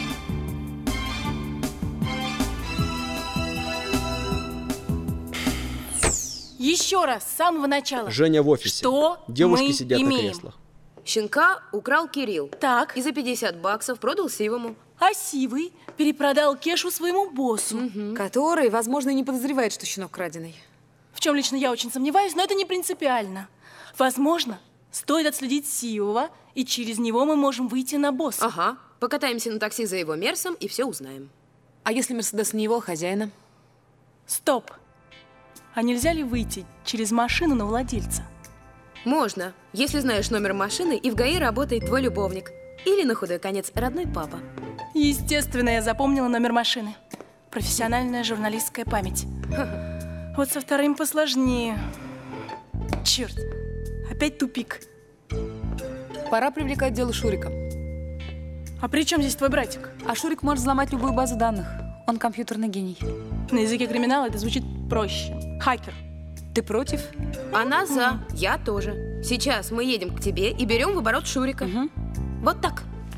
Еще раз, с самого начала. Женя в офисе. Что Девушки мы сидят имеем? на креслах. Щенка украл Кирилл. Так. И за пятьдесят баксов продал Сивому. А Сивый перепродал Кешу своему боссу. Который, возможно, и не подозревает, что щенок краденый. В чем лично я очень сомневаюсь, но это не принципиально. Возможно, стоит отследить Сивова, и через него мы можем выйти на босса. Ага. Покатаемся на такси за его Мерсом и все узнаем. А если Мерседес не его, а хозяина? Стоп. А нельзя ли выйти через машину на владельца? Можно, если знаешь номер машины и в ГАИ работает твой любовник. Или, на худой конец, родной папа. Естественно, я запомнила номер машины. Профессиональная журналистская память. Вот со вторым посложнее. Черт, опять тупик. Пора привлекать дело Шурика. А при чем здесь твой братик? А Шурик может взломать любую базу данных. Он компьютерный гений. На языке криминала это звучит проще. Хакер. Ты против? Она за, я тоже. Сейчас мы едем к тебе и берем в оборот Шурика. Угу. Вот так.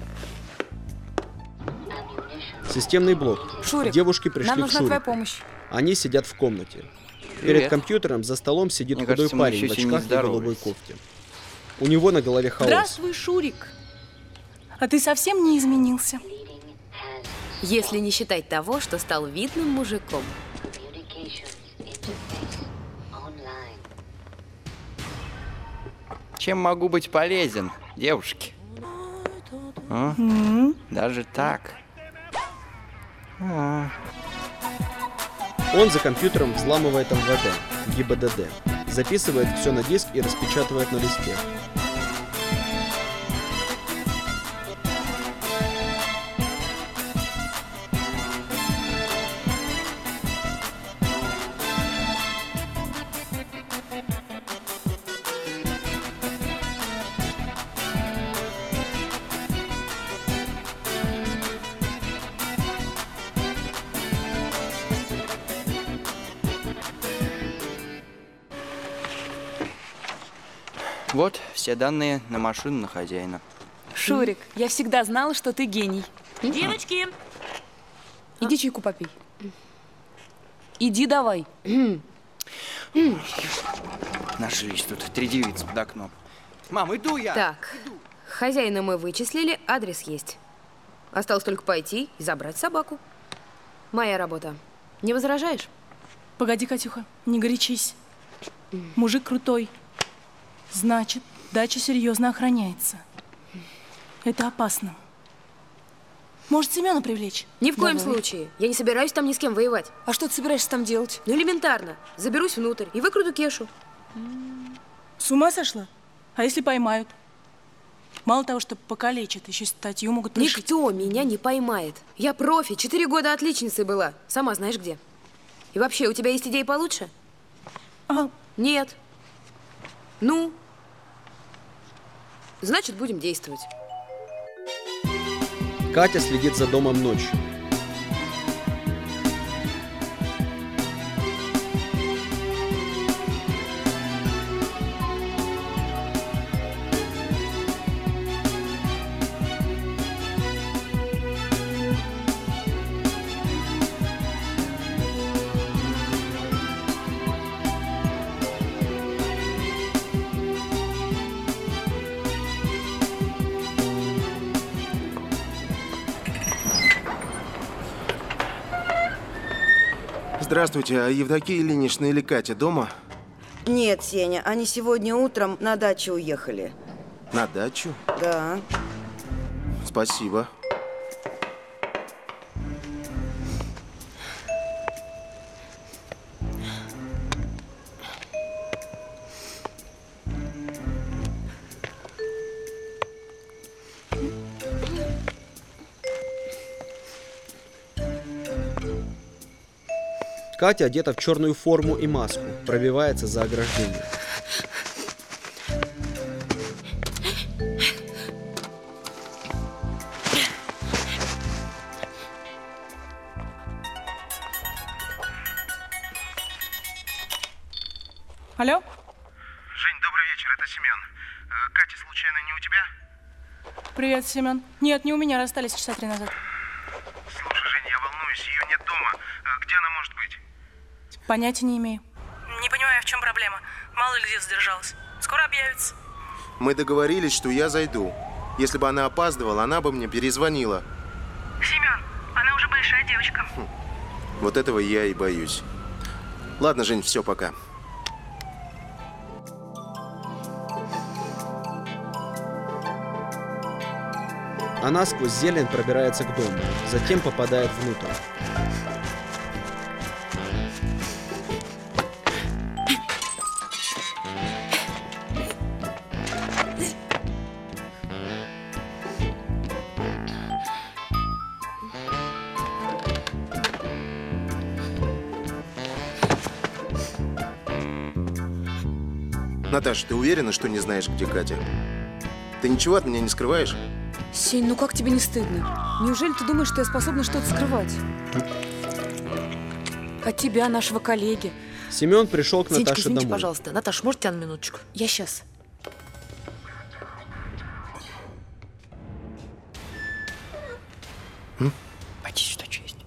Системный блок. Шурик, Девушки пришли нам к нужна Шурику. твоя помощь. Они сидят в комнате. Привет. Перед компьютером за столом сидит Мне худой кажется, мы парень еще в с ним не очках и голубой здоровались. кофте. У него на голове хаос. Здравствуй, Шурик. А ты совсем не изменился. Если не считать того, что стал видным мужиком. Чем могу быть полезен, девушки? А? Даже так. А. Он за компьютером взламывает эм вэ дэ, ГИБДД, записывает все на диск и распечатывает на листе. Вот все данные на машину, на хозяина. Шурик, я всегда знала, что ты гений. Девочки! Иди чайку попей. Иди давай. Нашлись тут три девицы под окном. Мам, иду я! Так, хозяина мы вычислили, адрес есть. Осталось только пойти и забрать собаку. Моя работа. Не возражаешь? Погоди, Катюха, не горячись. Мужик крутой. Значит, дача серьезно охраняется. Это опасно. Может, Семена привлечь? Ни в коем Давай. случае. Я не собираюсь там ни с кем воевать. А что ты собираешься там делать? Ну, элементарно. Заберусь внутрь и выкруду Кешу. С ума сошла? А если поймают? Мало того, что покалечат, еще статью могут пришить. Никто меня не поймает. Я профи, четыре года отличницей была. Сама знаешь где. И вообще, у тебя есть идеи получше? А. Нет. Ну? Значит, будем действовать. Катя следит за домом ночью. Здравствуйте, а Евдокия Ильинична или Катя дома? Нет, Сеня, они сегодня утром на дачу уехали. На дачу? Да. Спасибо. Катя одета в черную форму и маску, пробивается за ограждение. Алло? Жень, добрый вечер, это Семен. Э, Катя, случайно, не у тебя? Привет, Семен. Нет, не у меня, расстались часа три назад. Слушай, Жень, я волнуюсь, ее нет дома. Э, Где она может быть? Понятия не имею. Не понимаю, в чем проблема. Мало ли где задержалась. Скоро объявится. Мы договорились, что я зайду. Если бы она опаздывала, она бы мне перезвонила. Семен, она уже большая девочка. Хм. Вот этого я и боюсь. Ладно, Жень, все, пока. Она сквозь зелень пробирается к дому, затем попадает внутрь. Наташа, ты уверена, что не знаешь, где Катя? Ты ничего от меня не скрываешь? Сень, ну как тебе не стыдно? Неужели ты думаешь, что я способна что-то скрывать? От тебя, нашего коллеги. Семен пришел к Сенечка, Наташе извините, домой. пожалуйста. Наташ, может тебя на минуточку? Я сейчас. Пойди сюда, честь.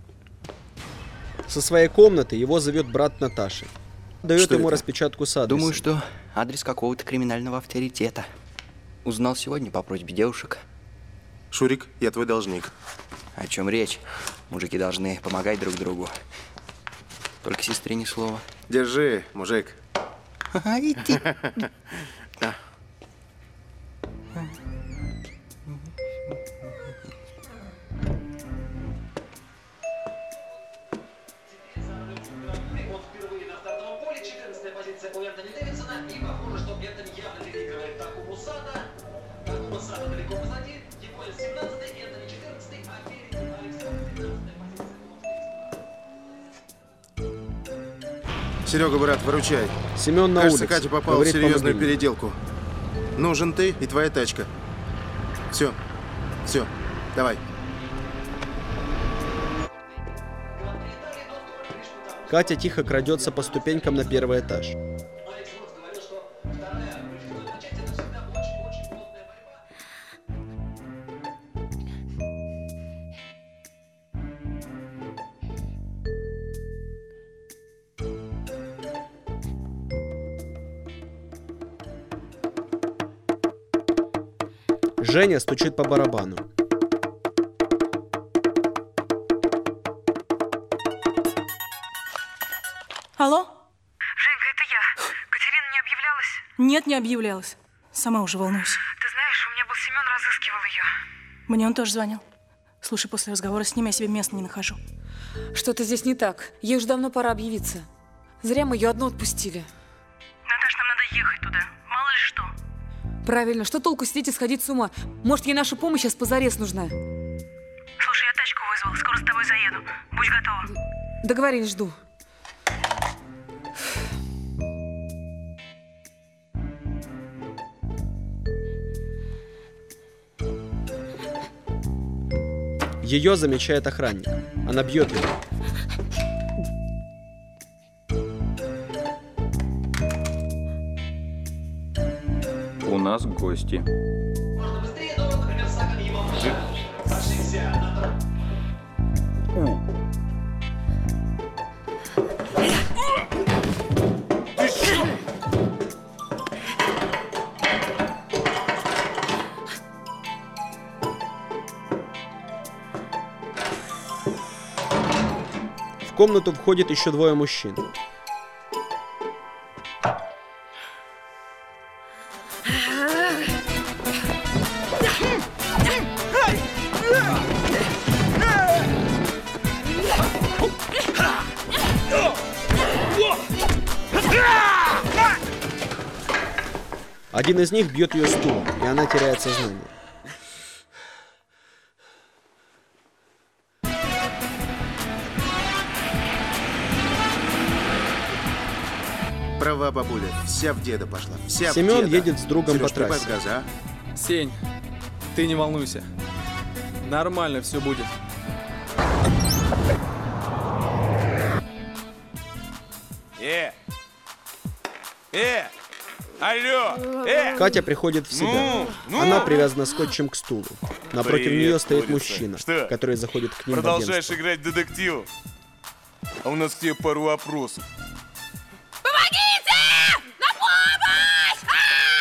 Со своей комнаты его зовет брат Наташи. Дает Что ему это? распечатку с адресом. Думаю, что адрес какого-то криминального авторитета. Узнал сегодня по просьбе девушек. Шурик, я твой должник. О чем речь? Мужики должны помогать друг другу. Только сестре ни слова. Держи, мужик. Иди. Серега, брат, выручай. Семен на Кажется, улице. Катя попала Говорит в по серьезную мобильному. переделку. Нужен ты и твоя тачка. Все, все, давай. Катя тихо крадется по ступенькам на первый этаж. Женя стучит по барабану. Алло? Женька, это я. Катерина не объявлялась? Нет, не объявлялась. Сама уже волнуюсь. Ты знаешь, у меня был Семен, разыскивал ее. Мне он тоже звонил. Слушай, после разговора с ним я себе места не нахожу. Что-то здесь не так. Ей уже давно пора объявиться. Зря мы ее одну отпустили. Наташ, нам надо ехать туда. Мало ли что. Правильно, что толку сидеть и сходить с ума? Может, ей наша помощь сейчас позарез нужна? Слушай, я тачку вызвал, скоро с тобой заеду. Будь готова. Договорились, жду. Ее замечает охранник. Она бьет его. У нас гости. В комнату входит еще двое мужчин. Один из них бьет ее стулом, и она теряет сознание. Права, бабуля, вся в деда пошла. Вся Семен в деда. едет с другом Сереж, по трассе. прибавь газа, а? Сень, ты не волнуйся. Нормально все будет. Э! Э! Алло! Э! Катя приходит в себя. Ну, ну. Она привязана скотчем к стулу. Напротив Привет, нее стоит курица. мужчина, Что? который заходит к ним в Продолжаешь агентство. играть в детектива? А у нас к тебе пару вопросов. Помогите! На помощь!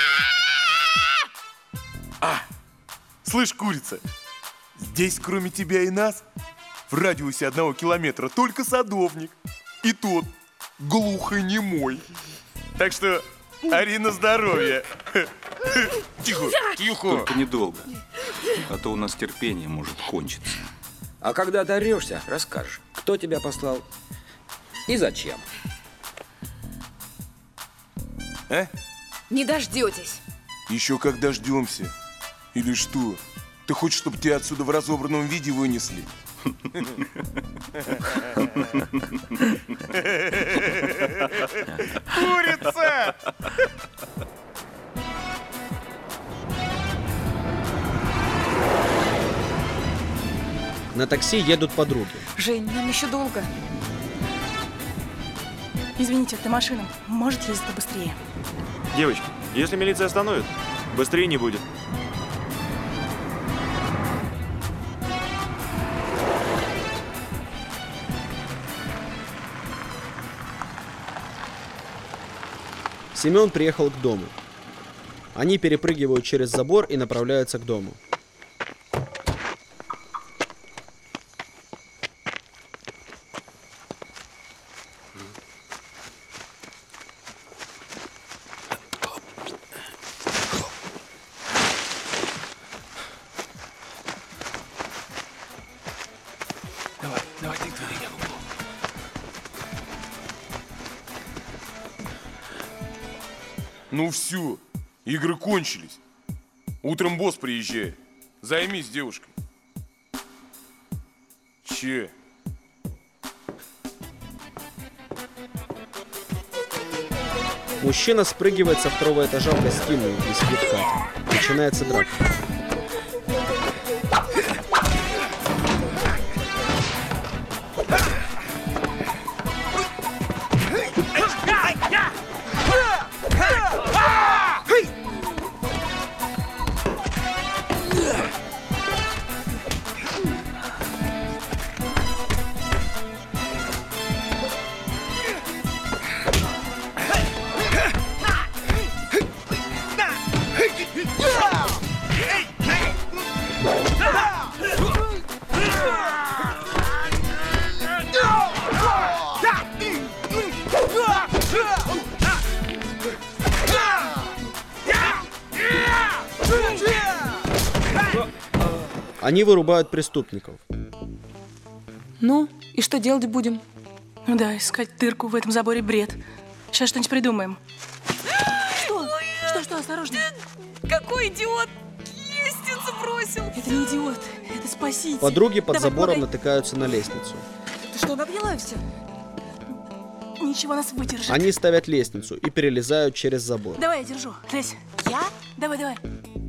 А! Слышь, курица, здесь кроме тебя и нас в радиусе одного километра только садовник. И тот глухонемой. Так что ори на здоровье. Тихо, тихо. Только недолго. А то у нас терпение может кончиться. А когда ты орешься, расскажешь, кто тебя послал и зачем. А? Не дождетесь. Еще как дождемся. Или что? Ты хочешь, чтобы тебя отсюда в разобранном виде вынесли? Курица! На такси едут подруги. Жень, нам еще долго. Извините, это машина. Может ездить побыстрее? Девочки, если милиция остановит, быстрее не будет. Семен приехал к дому. Они перепрыгивают через забор и направляются к дому. Давай, давай, ты к двери, я могу. Ну все, игры кончились. Утром босс приезжает. Займись девушкой. Че? Мужчина спрыгивает со второго этажа в гостиную, где сидит Катя. Начинается драка. Они вырубают преступников. Ну, и что делать будем? Ну да, искать дырку в этом заборе бред. Сейчас что-нибудь придумаем. Что? Что-что, осторожно. Какой идиот! Лестницу бросил! Это не идиот, это спаситель. Подруги под Давай, забором помогай. натыкаются на лестницу. Ты что, объелась? Ничего, нас выдержит. Они ставят лестницу и перелезают через забор. Давай, я держу. Лезь. Я? Давай, давай.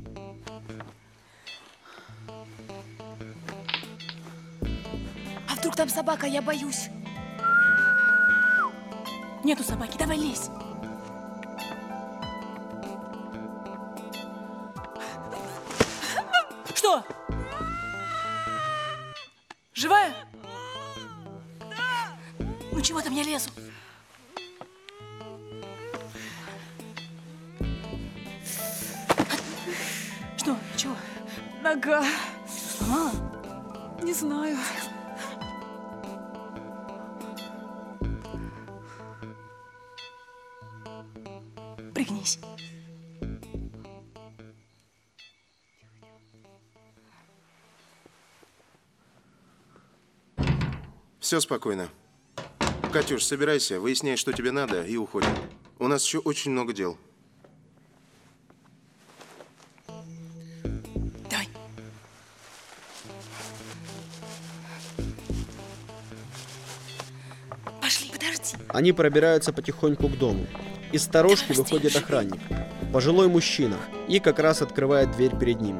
А вдруг там собака, я боюсь. Нету собаки, давай лезь. Что? Живая? Ну чего там я лезу? Что? Чего? Нога. Сломала? Не знаю. Пригнись. Все спокойно. Катюш, собирайся, выясняй, что тебе надо, и уходим. У нас еще очень много дел. Давай. Пошли, подожди. Они пробираются потихоньку к дому. Из сторожки выходит охранник, пожилой мужчина, и как раз открывает дверь перед ними.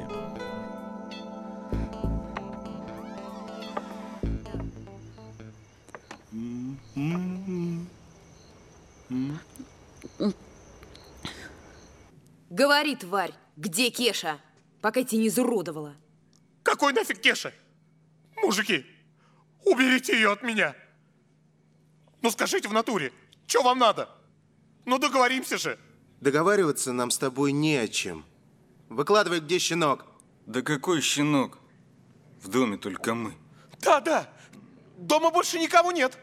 Говори, тварь, где Кеша, пока тебя не изуродовала. Какой нафиг Кеша? Мужики, уберите ее от меня. Ну скажите в натуре, что вам надо? Ну договоримся же. Договариваться нам с тобой не о чем. Выкладывай, где щенок. Да какой щенок? В доме только мы. Да, да. Дома больше никого нет.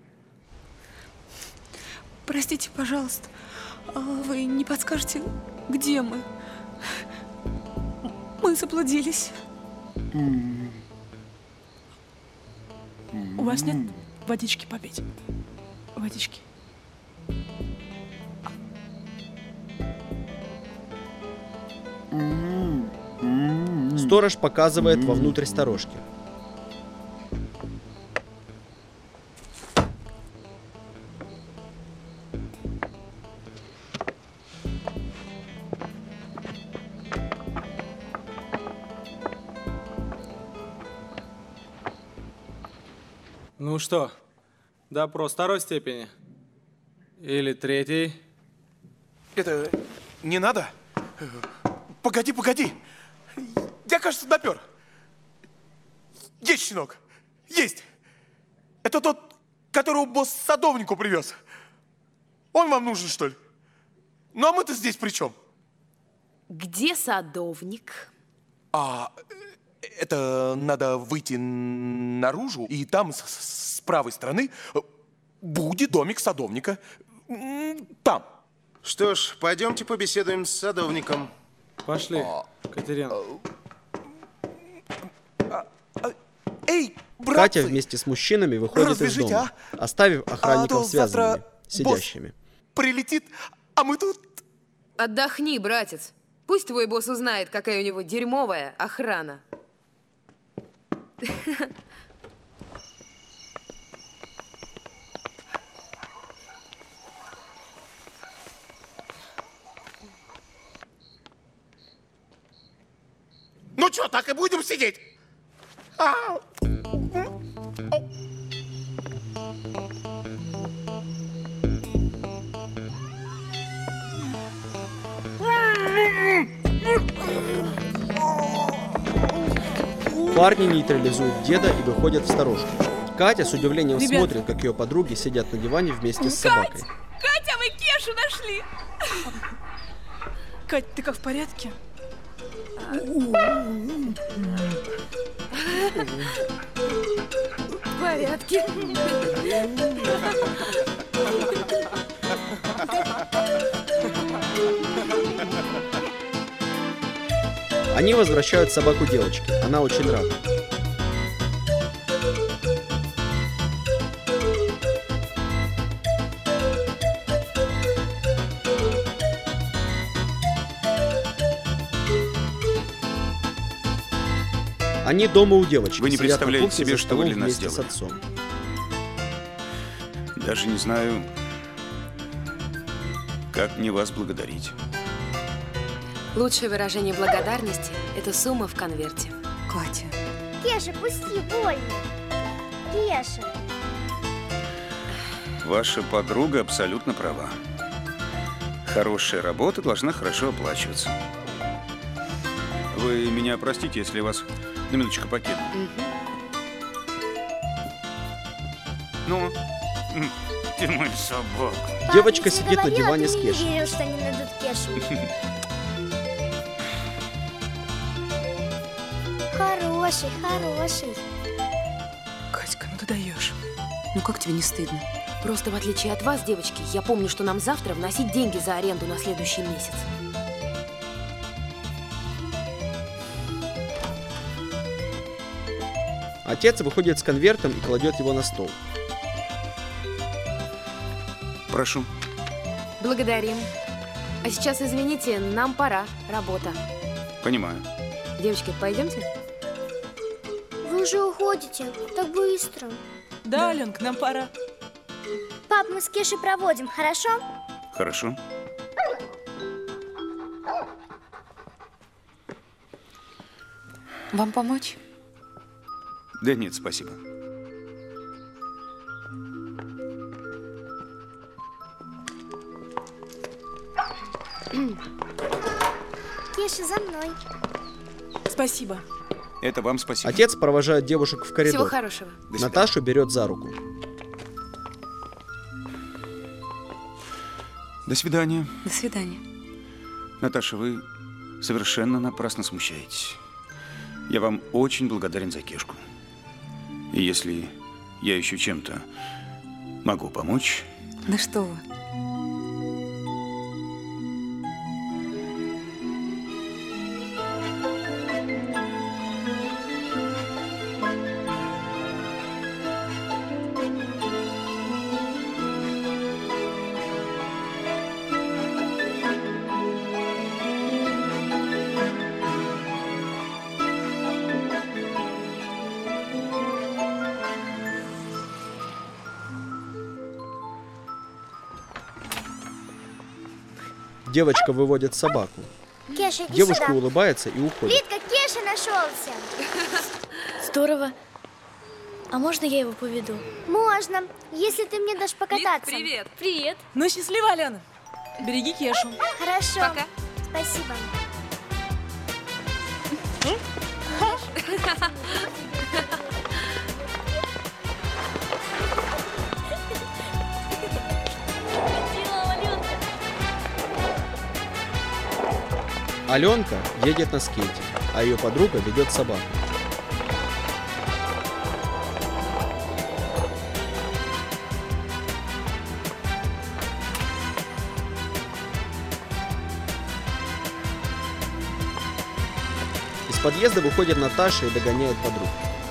Простите, пожалуйста, а вы не подскажете, где мы? Мы заблудились. У вас нет водички попить? Водички. Сторож показывает вовнутрь сторожки. Ну что, допрос второй степени? Или третий? Это не надо? Погоди, погоди. Я, кажется, допер. Есть щенок. Есть. Это тот, которого босс садовнику привез. Он вам нужен, что ли? Ну, а мы-то здесь при чем? Где садовник? А это надо выйти наружу, и там с, с правой стороны будет домик садовника. Там. Что ж, пойдемте побеседуем с садовником. Пошли, Катерина. Эй, братцы! Катя вместе с мужчинами выходит из дома, а? оставив охранников а связанными, сидящими. Прилетит, а мы тут... Отдохни, братец. Пусть твой босс узнает, какая у него дерьмовая охрана. Ну что, так и будем сидеть? А. Парни нейтрализуют деда и выходят в сторожку. Катя с удивлением Ребят. смотрит, как ее подруги сидят на диване вместе с собакой. Катя, вы Кешу нашли! Кать, ты как в порядке? В порядке. Они возвращают собаку девочке. Она очень рада. Они дома у девочки. Вы не сидят на представляете кухне себе, за что вы столом для нас вместе с сделали. отцом. Даже не знаю, как мне вас благодарить. Лучшее выражение благодарности – это сумма в конверте. Катя. Кеша, пусти, больно. Кеша. Ваша подруга абсолютно права. Хорошая работа должна хорошо оплачиваться. Вы меня простите, если вас на минуточку покину. Ну, ты мой собак. Девочка сидит на диване с Кешей. Кешей. Я не верил, что они найдут Кешу. Хороший, хороший. Катька, ну ты даешь. Ну как тебе не стыдно? Просто в отличие от вас, девочки, я помню, что нам завтра вносить деньги за аренду на следующий месяц. Отец выходит с конвертом и кладет его на стол. Прошу. Благодарим. А сейчас, извините, нам пора. Работа. Понимаю. Девочки, пойдемте? Вы уже уходите, так быстро. Да, Аленка, нам пора. Пап, мы с Кешей проводим, хорошо? Хорошо. Вам помочь? Да нет, спасибо. Кеша, за мной. Спасибо. Это вам спасибо. Отец провожает девушек в коридор. Всего хорошего. Наташу берет за руку. До свидания. До свидания. Наташа, вы совершенно напрасно смущаетесь. Я вам очень благодарен за Кешку. И если я еще чем-то могу помочь... Да что вы. Девочка выводит собаку. Кеша, иди Девушка сюда. улыбается и уходит. Лидка, Кеша нашелся. Здорово. А можно я его поведу? Можно, если ты мне дашь покататься. Лид, привет. Привет. Ну, счастливо, Алена. Береги Кешу. Хорошо. Пока. Спасибо. Аленка едет на скейте, а ее подруга ведет собаку. Из подъезда выходит Наташа и догоняет подругу.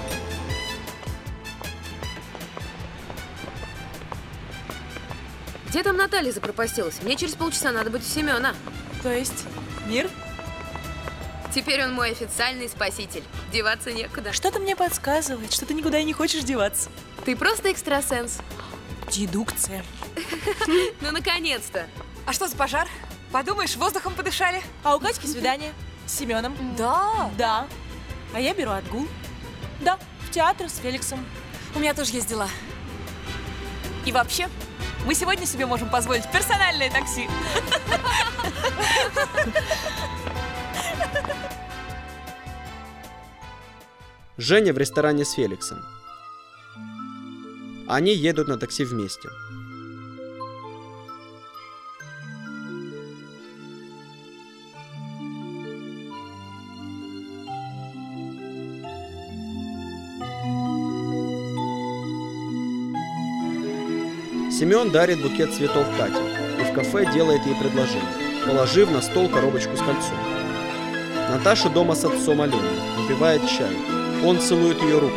Где там Наталья запропастилась? Мне через полчаса надо быть у Семена. То есть, мир? Теперь он мой официальный спаситель. Деваться некуда. Что-то мне подсказывает, что ты никуда и не хочешь деваться. Ты просто экстрасенс. Дедукция. Ну, наконец-то. А что за пожар? Подумаешь, воздухом подышали. А у Катьки свидание с Семеном. Да. Да. А я беру отгул. Да, в театр с Феликсом. У меня тоже есть дела. И вообще, мы сегодня себе можем позволить персональное такси. Женя в ресторане с Феликсом. Они едут на такси вместе. Семен дарит букет цветов Кате и в кафе делает ей предложение, положив на стол коробочку с кольцом. Наташа дома с отцом Алены, выпивает чай. Он целует ее руку.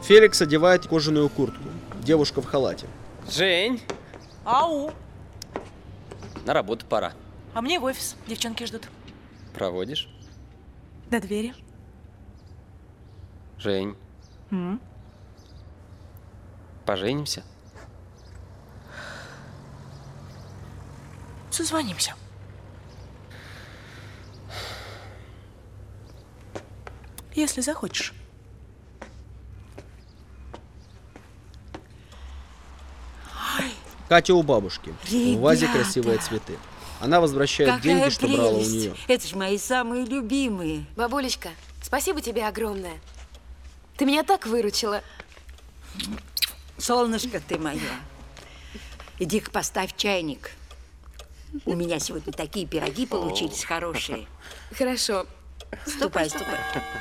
Феликс одевает кожаную куртку. Девушка в халате. Жень, Ау. на работу пора. А мне в офис. Девчонки ждут. Проводишь? До двери. Жень, М? поженимся? Созвонимся. Если захочешь. Катя у бабушки. В вазе Ребята! красивые цветы. Она возвращает Какая деньги, что брала у прелесть. нее. Это же мои самые любимые. Бабулечка, спасибо тебе огромное. Ты меня так выручила. Солнышко ты мое. Иди-ка поставь чайник. У меня сегодня такие пироги получились хорошие. Хорошо. Ступай, ступай.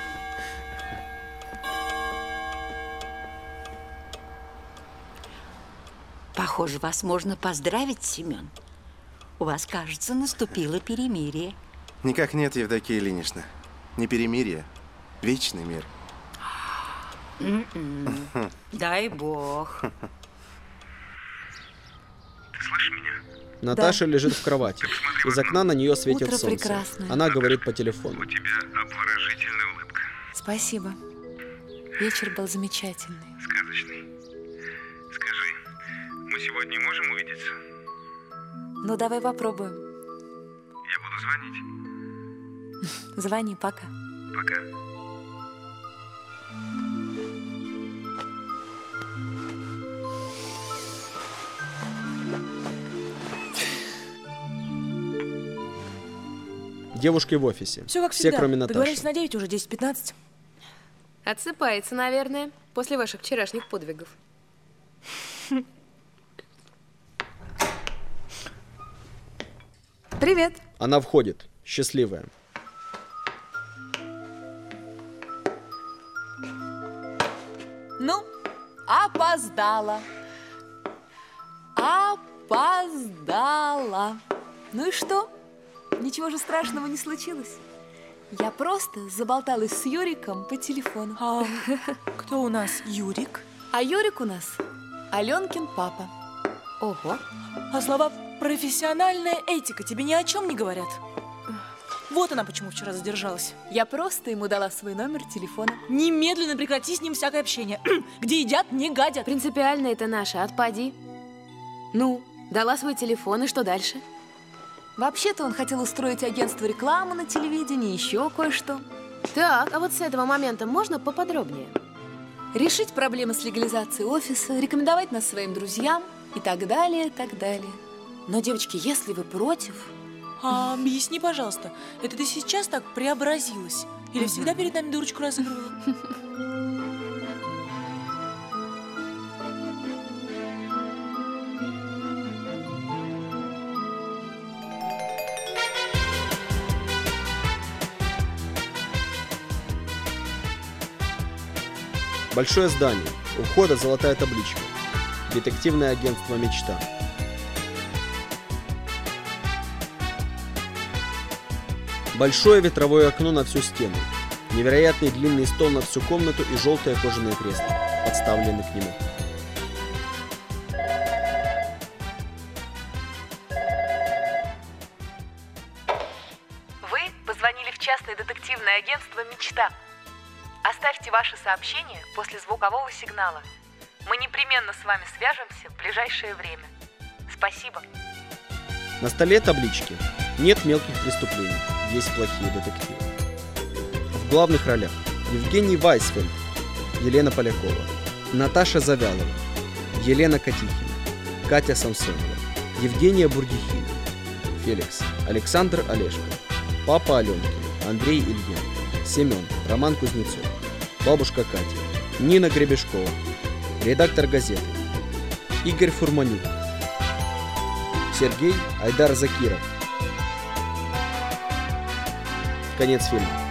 Похоже, вас можно поздравить, Семен. У вас, кажется, наступило перемирие. Никак нет, Евдокия Ильинична. Не перемирие. Вечный мир. М-м. Дай бог. Наташа лежит в кровати. Из окна на нее светит Утро солнце. прекрасное. Она говорит по телефону. Обворожительная улыбка. Спасибо. Вечер был замечательный. Сказочный. Скажи, мы сегодня можем увидеться? Ну, давай попробуем. Я буду звонить. Звони, пока. Пока. Девушки в офисе. Все как Все, всегда. кроме Наташи. Договорились на девять, уже десять пятнадцать. Отсыпается, наверное, после ваших вчерашних подвигов. Привет. Она входит, счастливая. Ну, опоздала. Опоздала. Ну и что? Ничего же страшного не случилось. Я просто заболталась с Юриком по телефону. А кто у нас Юрик? А Юрик у нас Аленкин папа. Ого. А слова «профессиональная этика» тебе ни о чем не говорят. Вот она почему вчера задержалась. Я просто ему дала свой номер телефона. Немедленно прекрати с ним всякое общение. Где едят, не гадят. Принципиально это наше, отпади. Ну, дала свой телефон, и что дальше? Вообще-то он хотел устроить агентство рекламы на телевидении, еще кое-что. Так, а вот с этого момента можно поподробнее? Решить проблемы с легализацией офиса, рекомендовать нас своим друзьям и так далее, так далее. Но, девочки, если вы против... А, объясни, пожалуйста, это ты сейчас так преобразилась? Или всегда перед нами дурочку разыгрывала? Большое здание. У входа золотая табличка. Детективное агентство «Мечта». Большое ветровое окно на всю стену. Невероятный длинный стол на всю комнату и желтое кожаное кресло, подставлены к нему. Вы позвонили в частное детективное агентство «Мечта». Оставьте ваше сообщение после звукового сигнала. Мы непременно с вами свяжемся в ближайшее время. Спасибо. На столе таблички. Нет мелких преступлений, есть плохие детективы. В главных ролях Евгений Вайсфельд, Елена Полякова, Наташа Завялова, Елена Катихина, Катя Самсонова, Евгения Бурдихина, Феликс, Александр Олешко, папа Аленки, Андрей Ильин, Семен, Роман Кузнецов, бабушка Катя, Нина Гребешкова, редактор газеты, Игорь Фурманюк, Сергей Айдар Закиров. Конец фильма.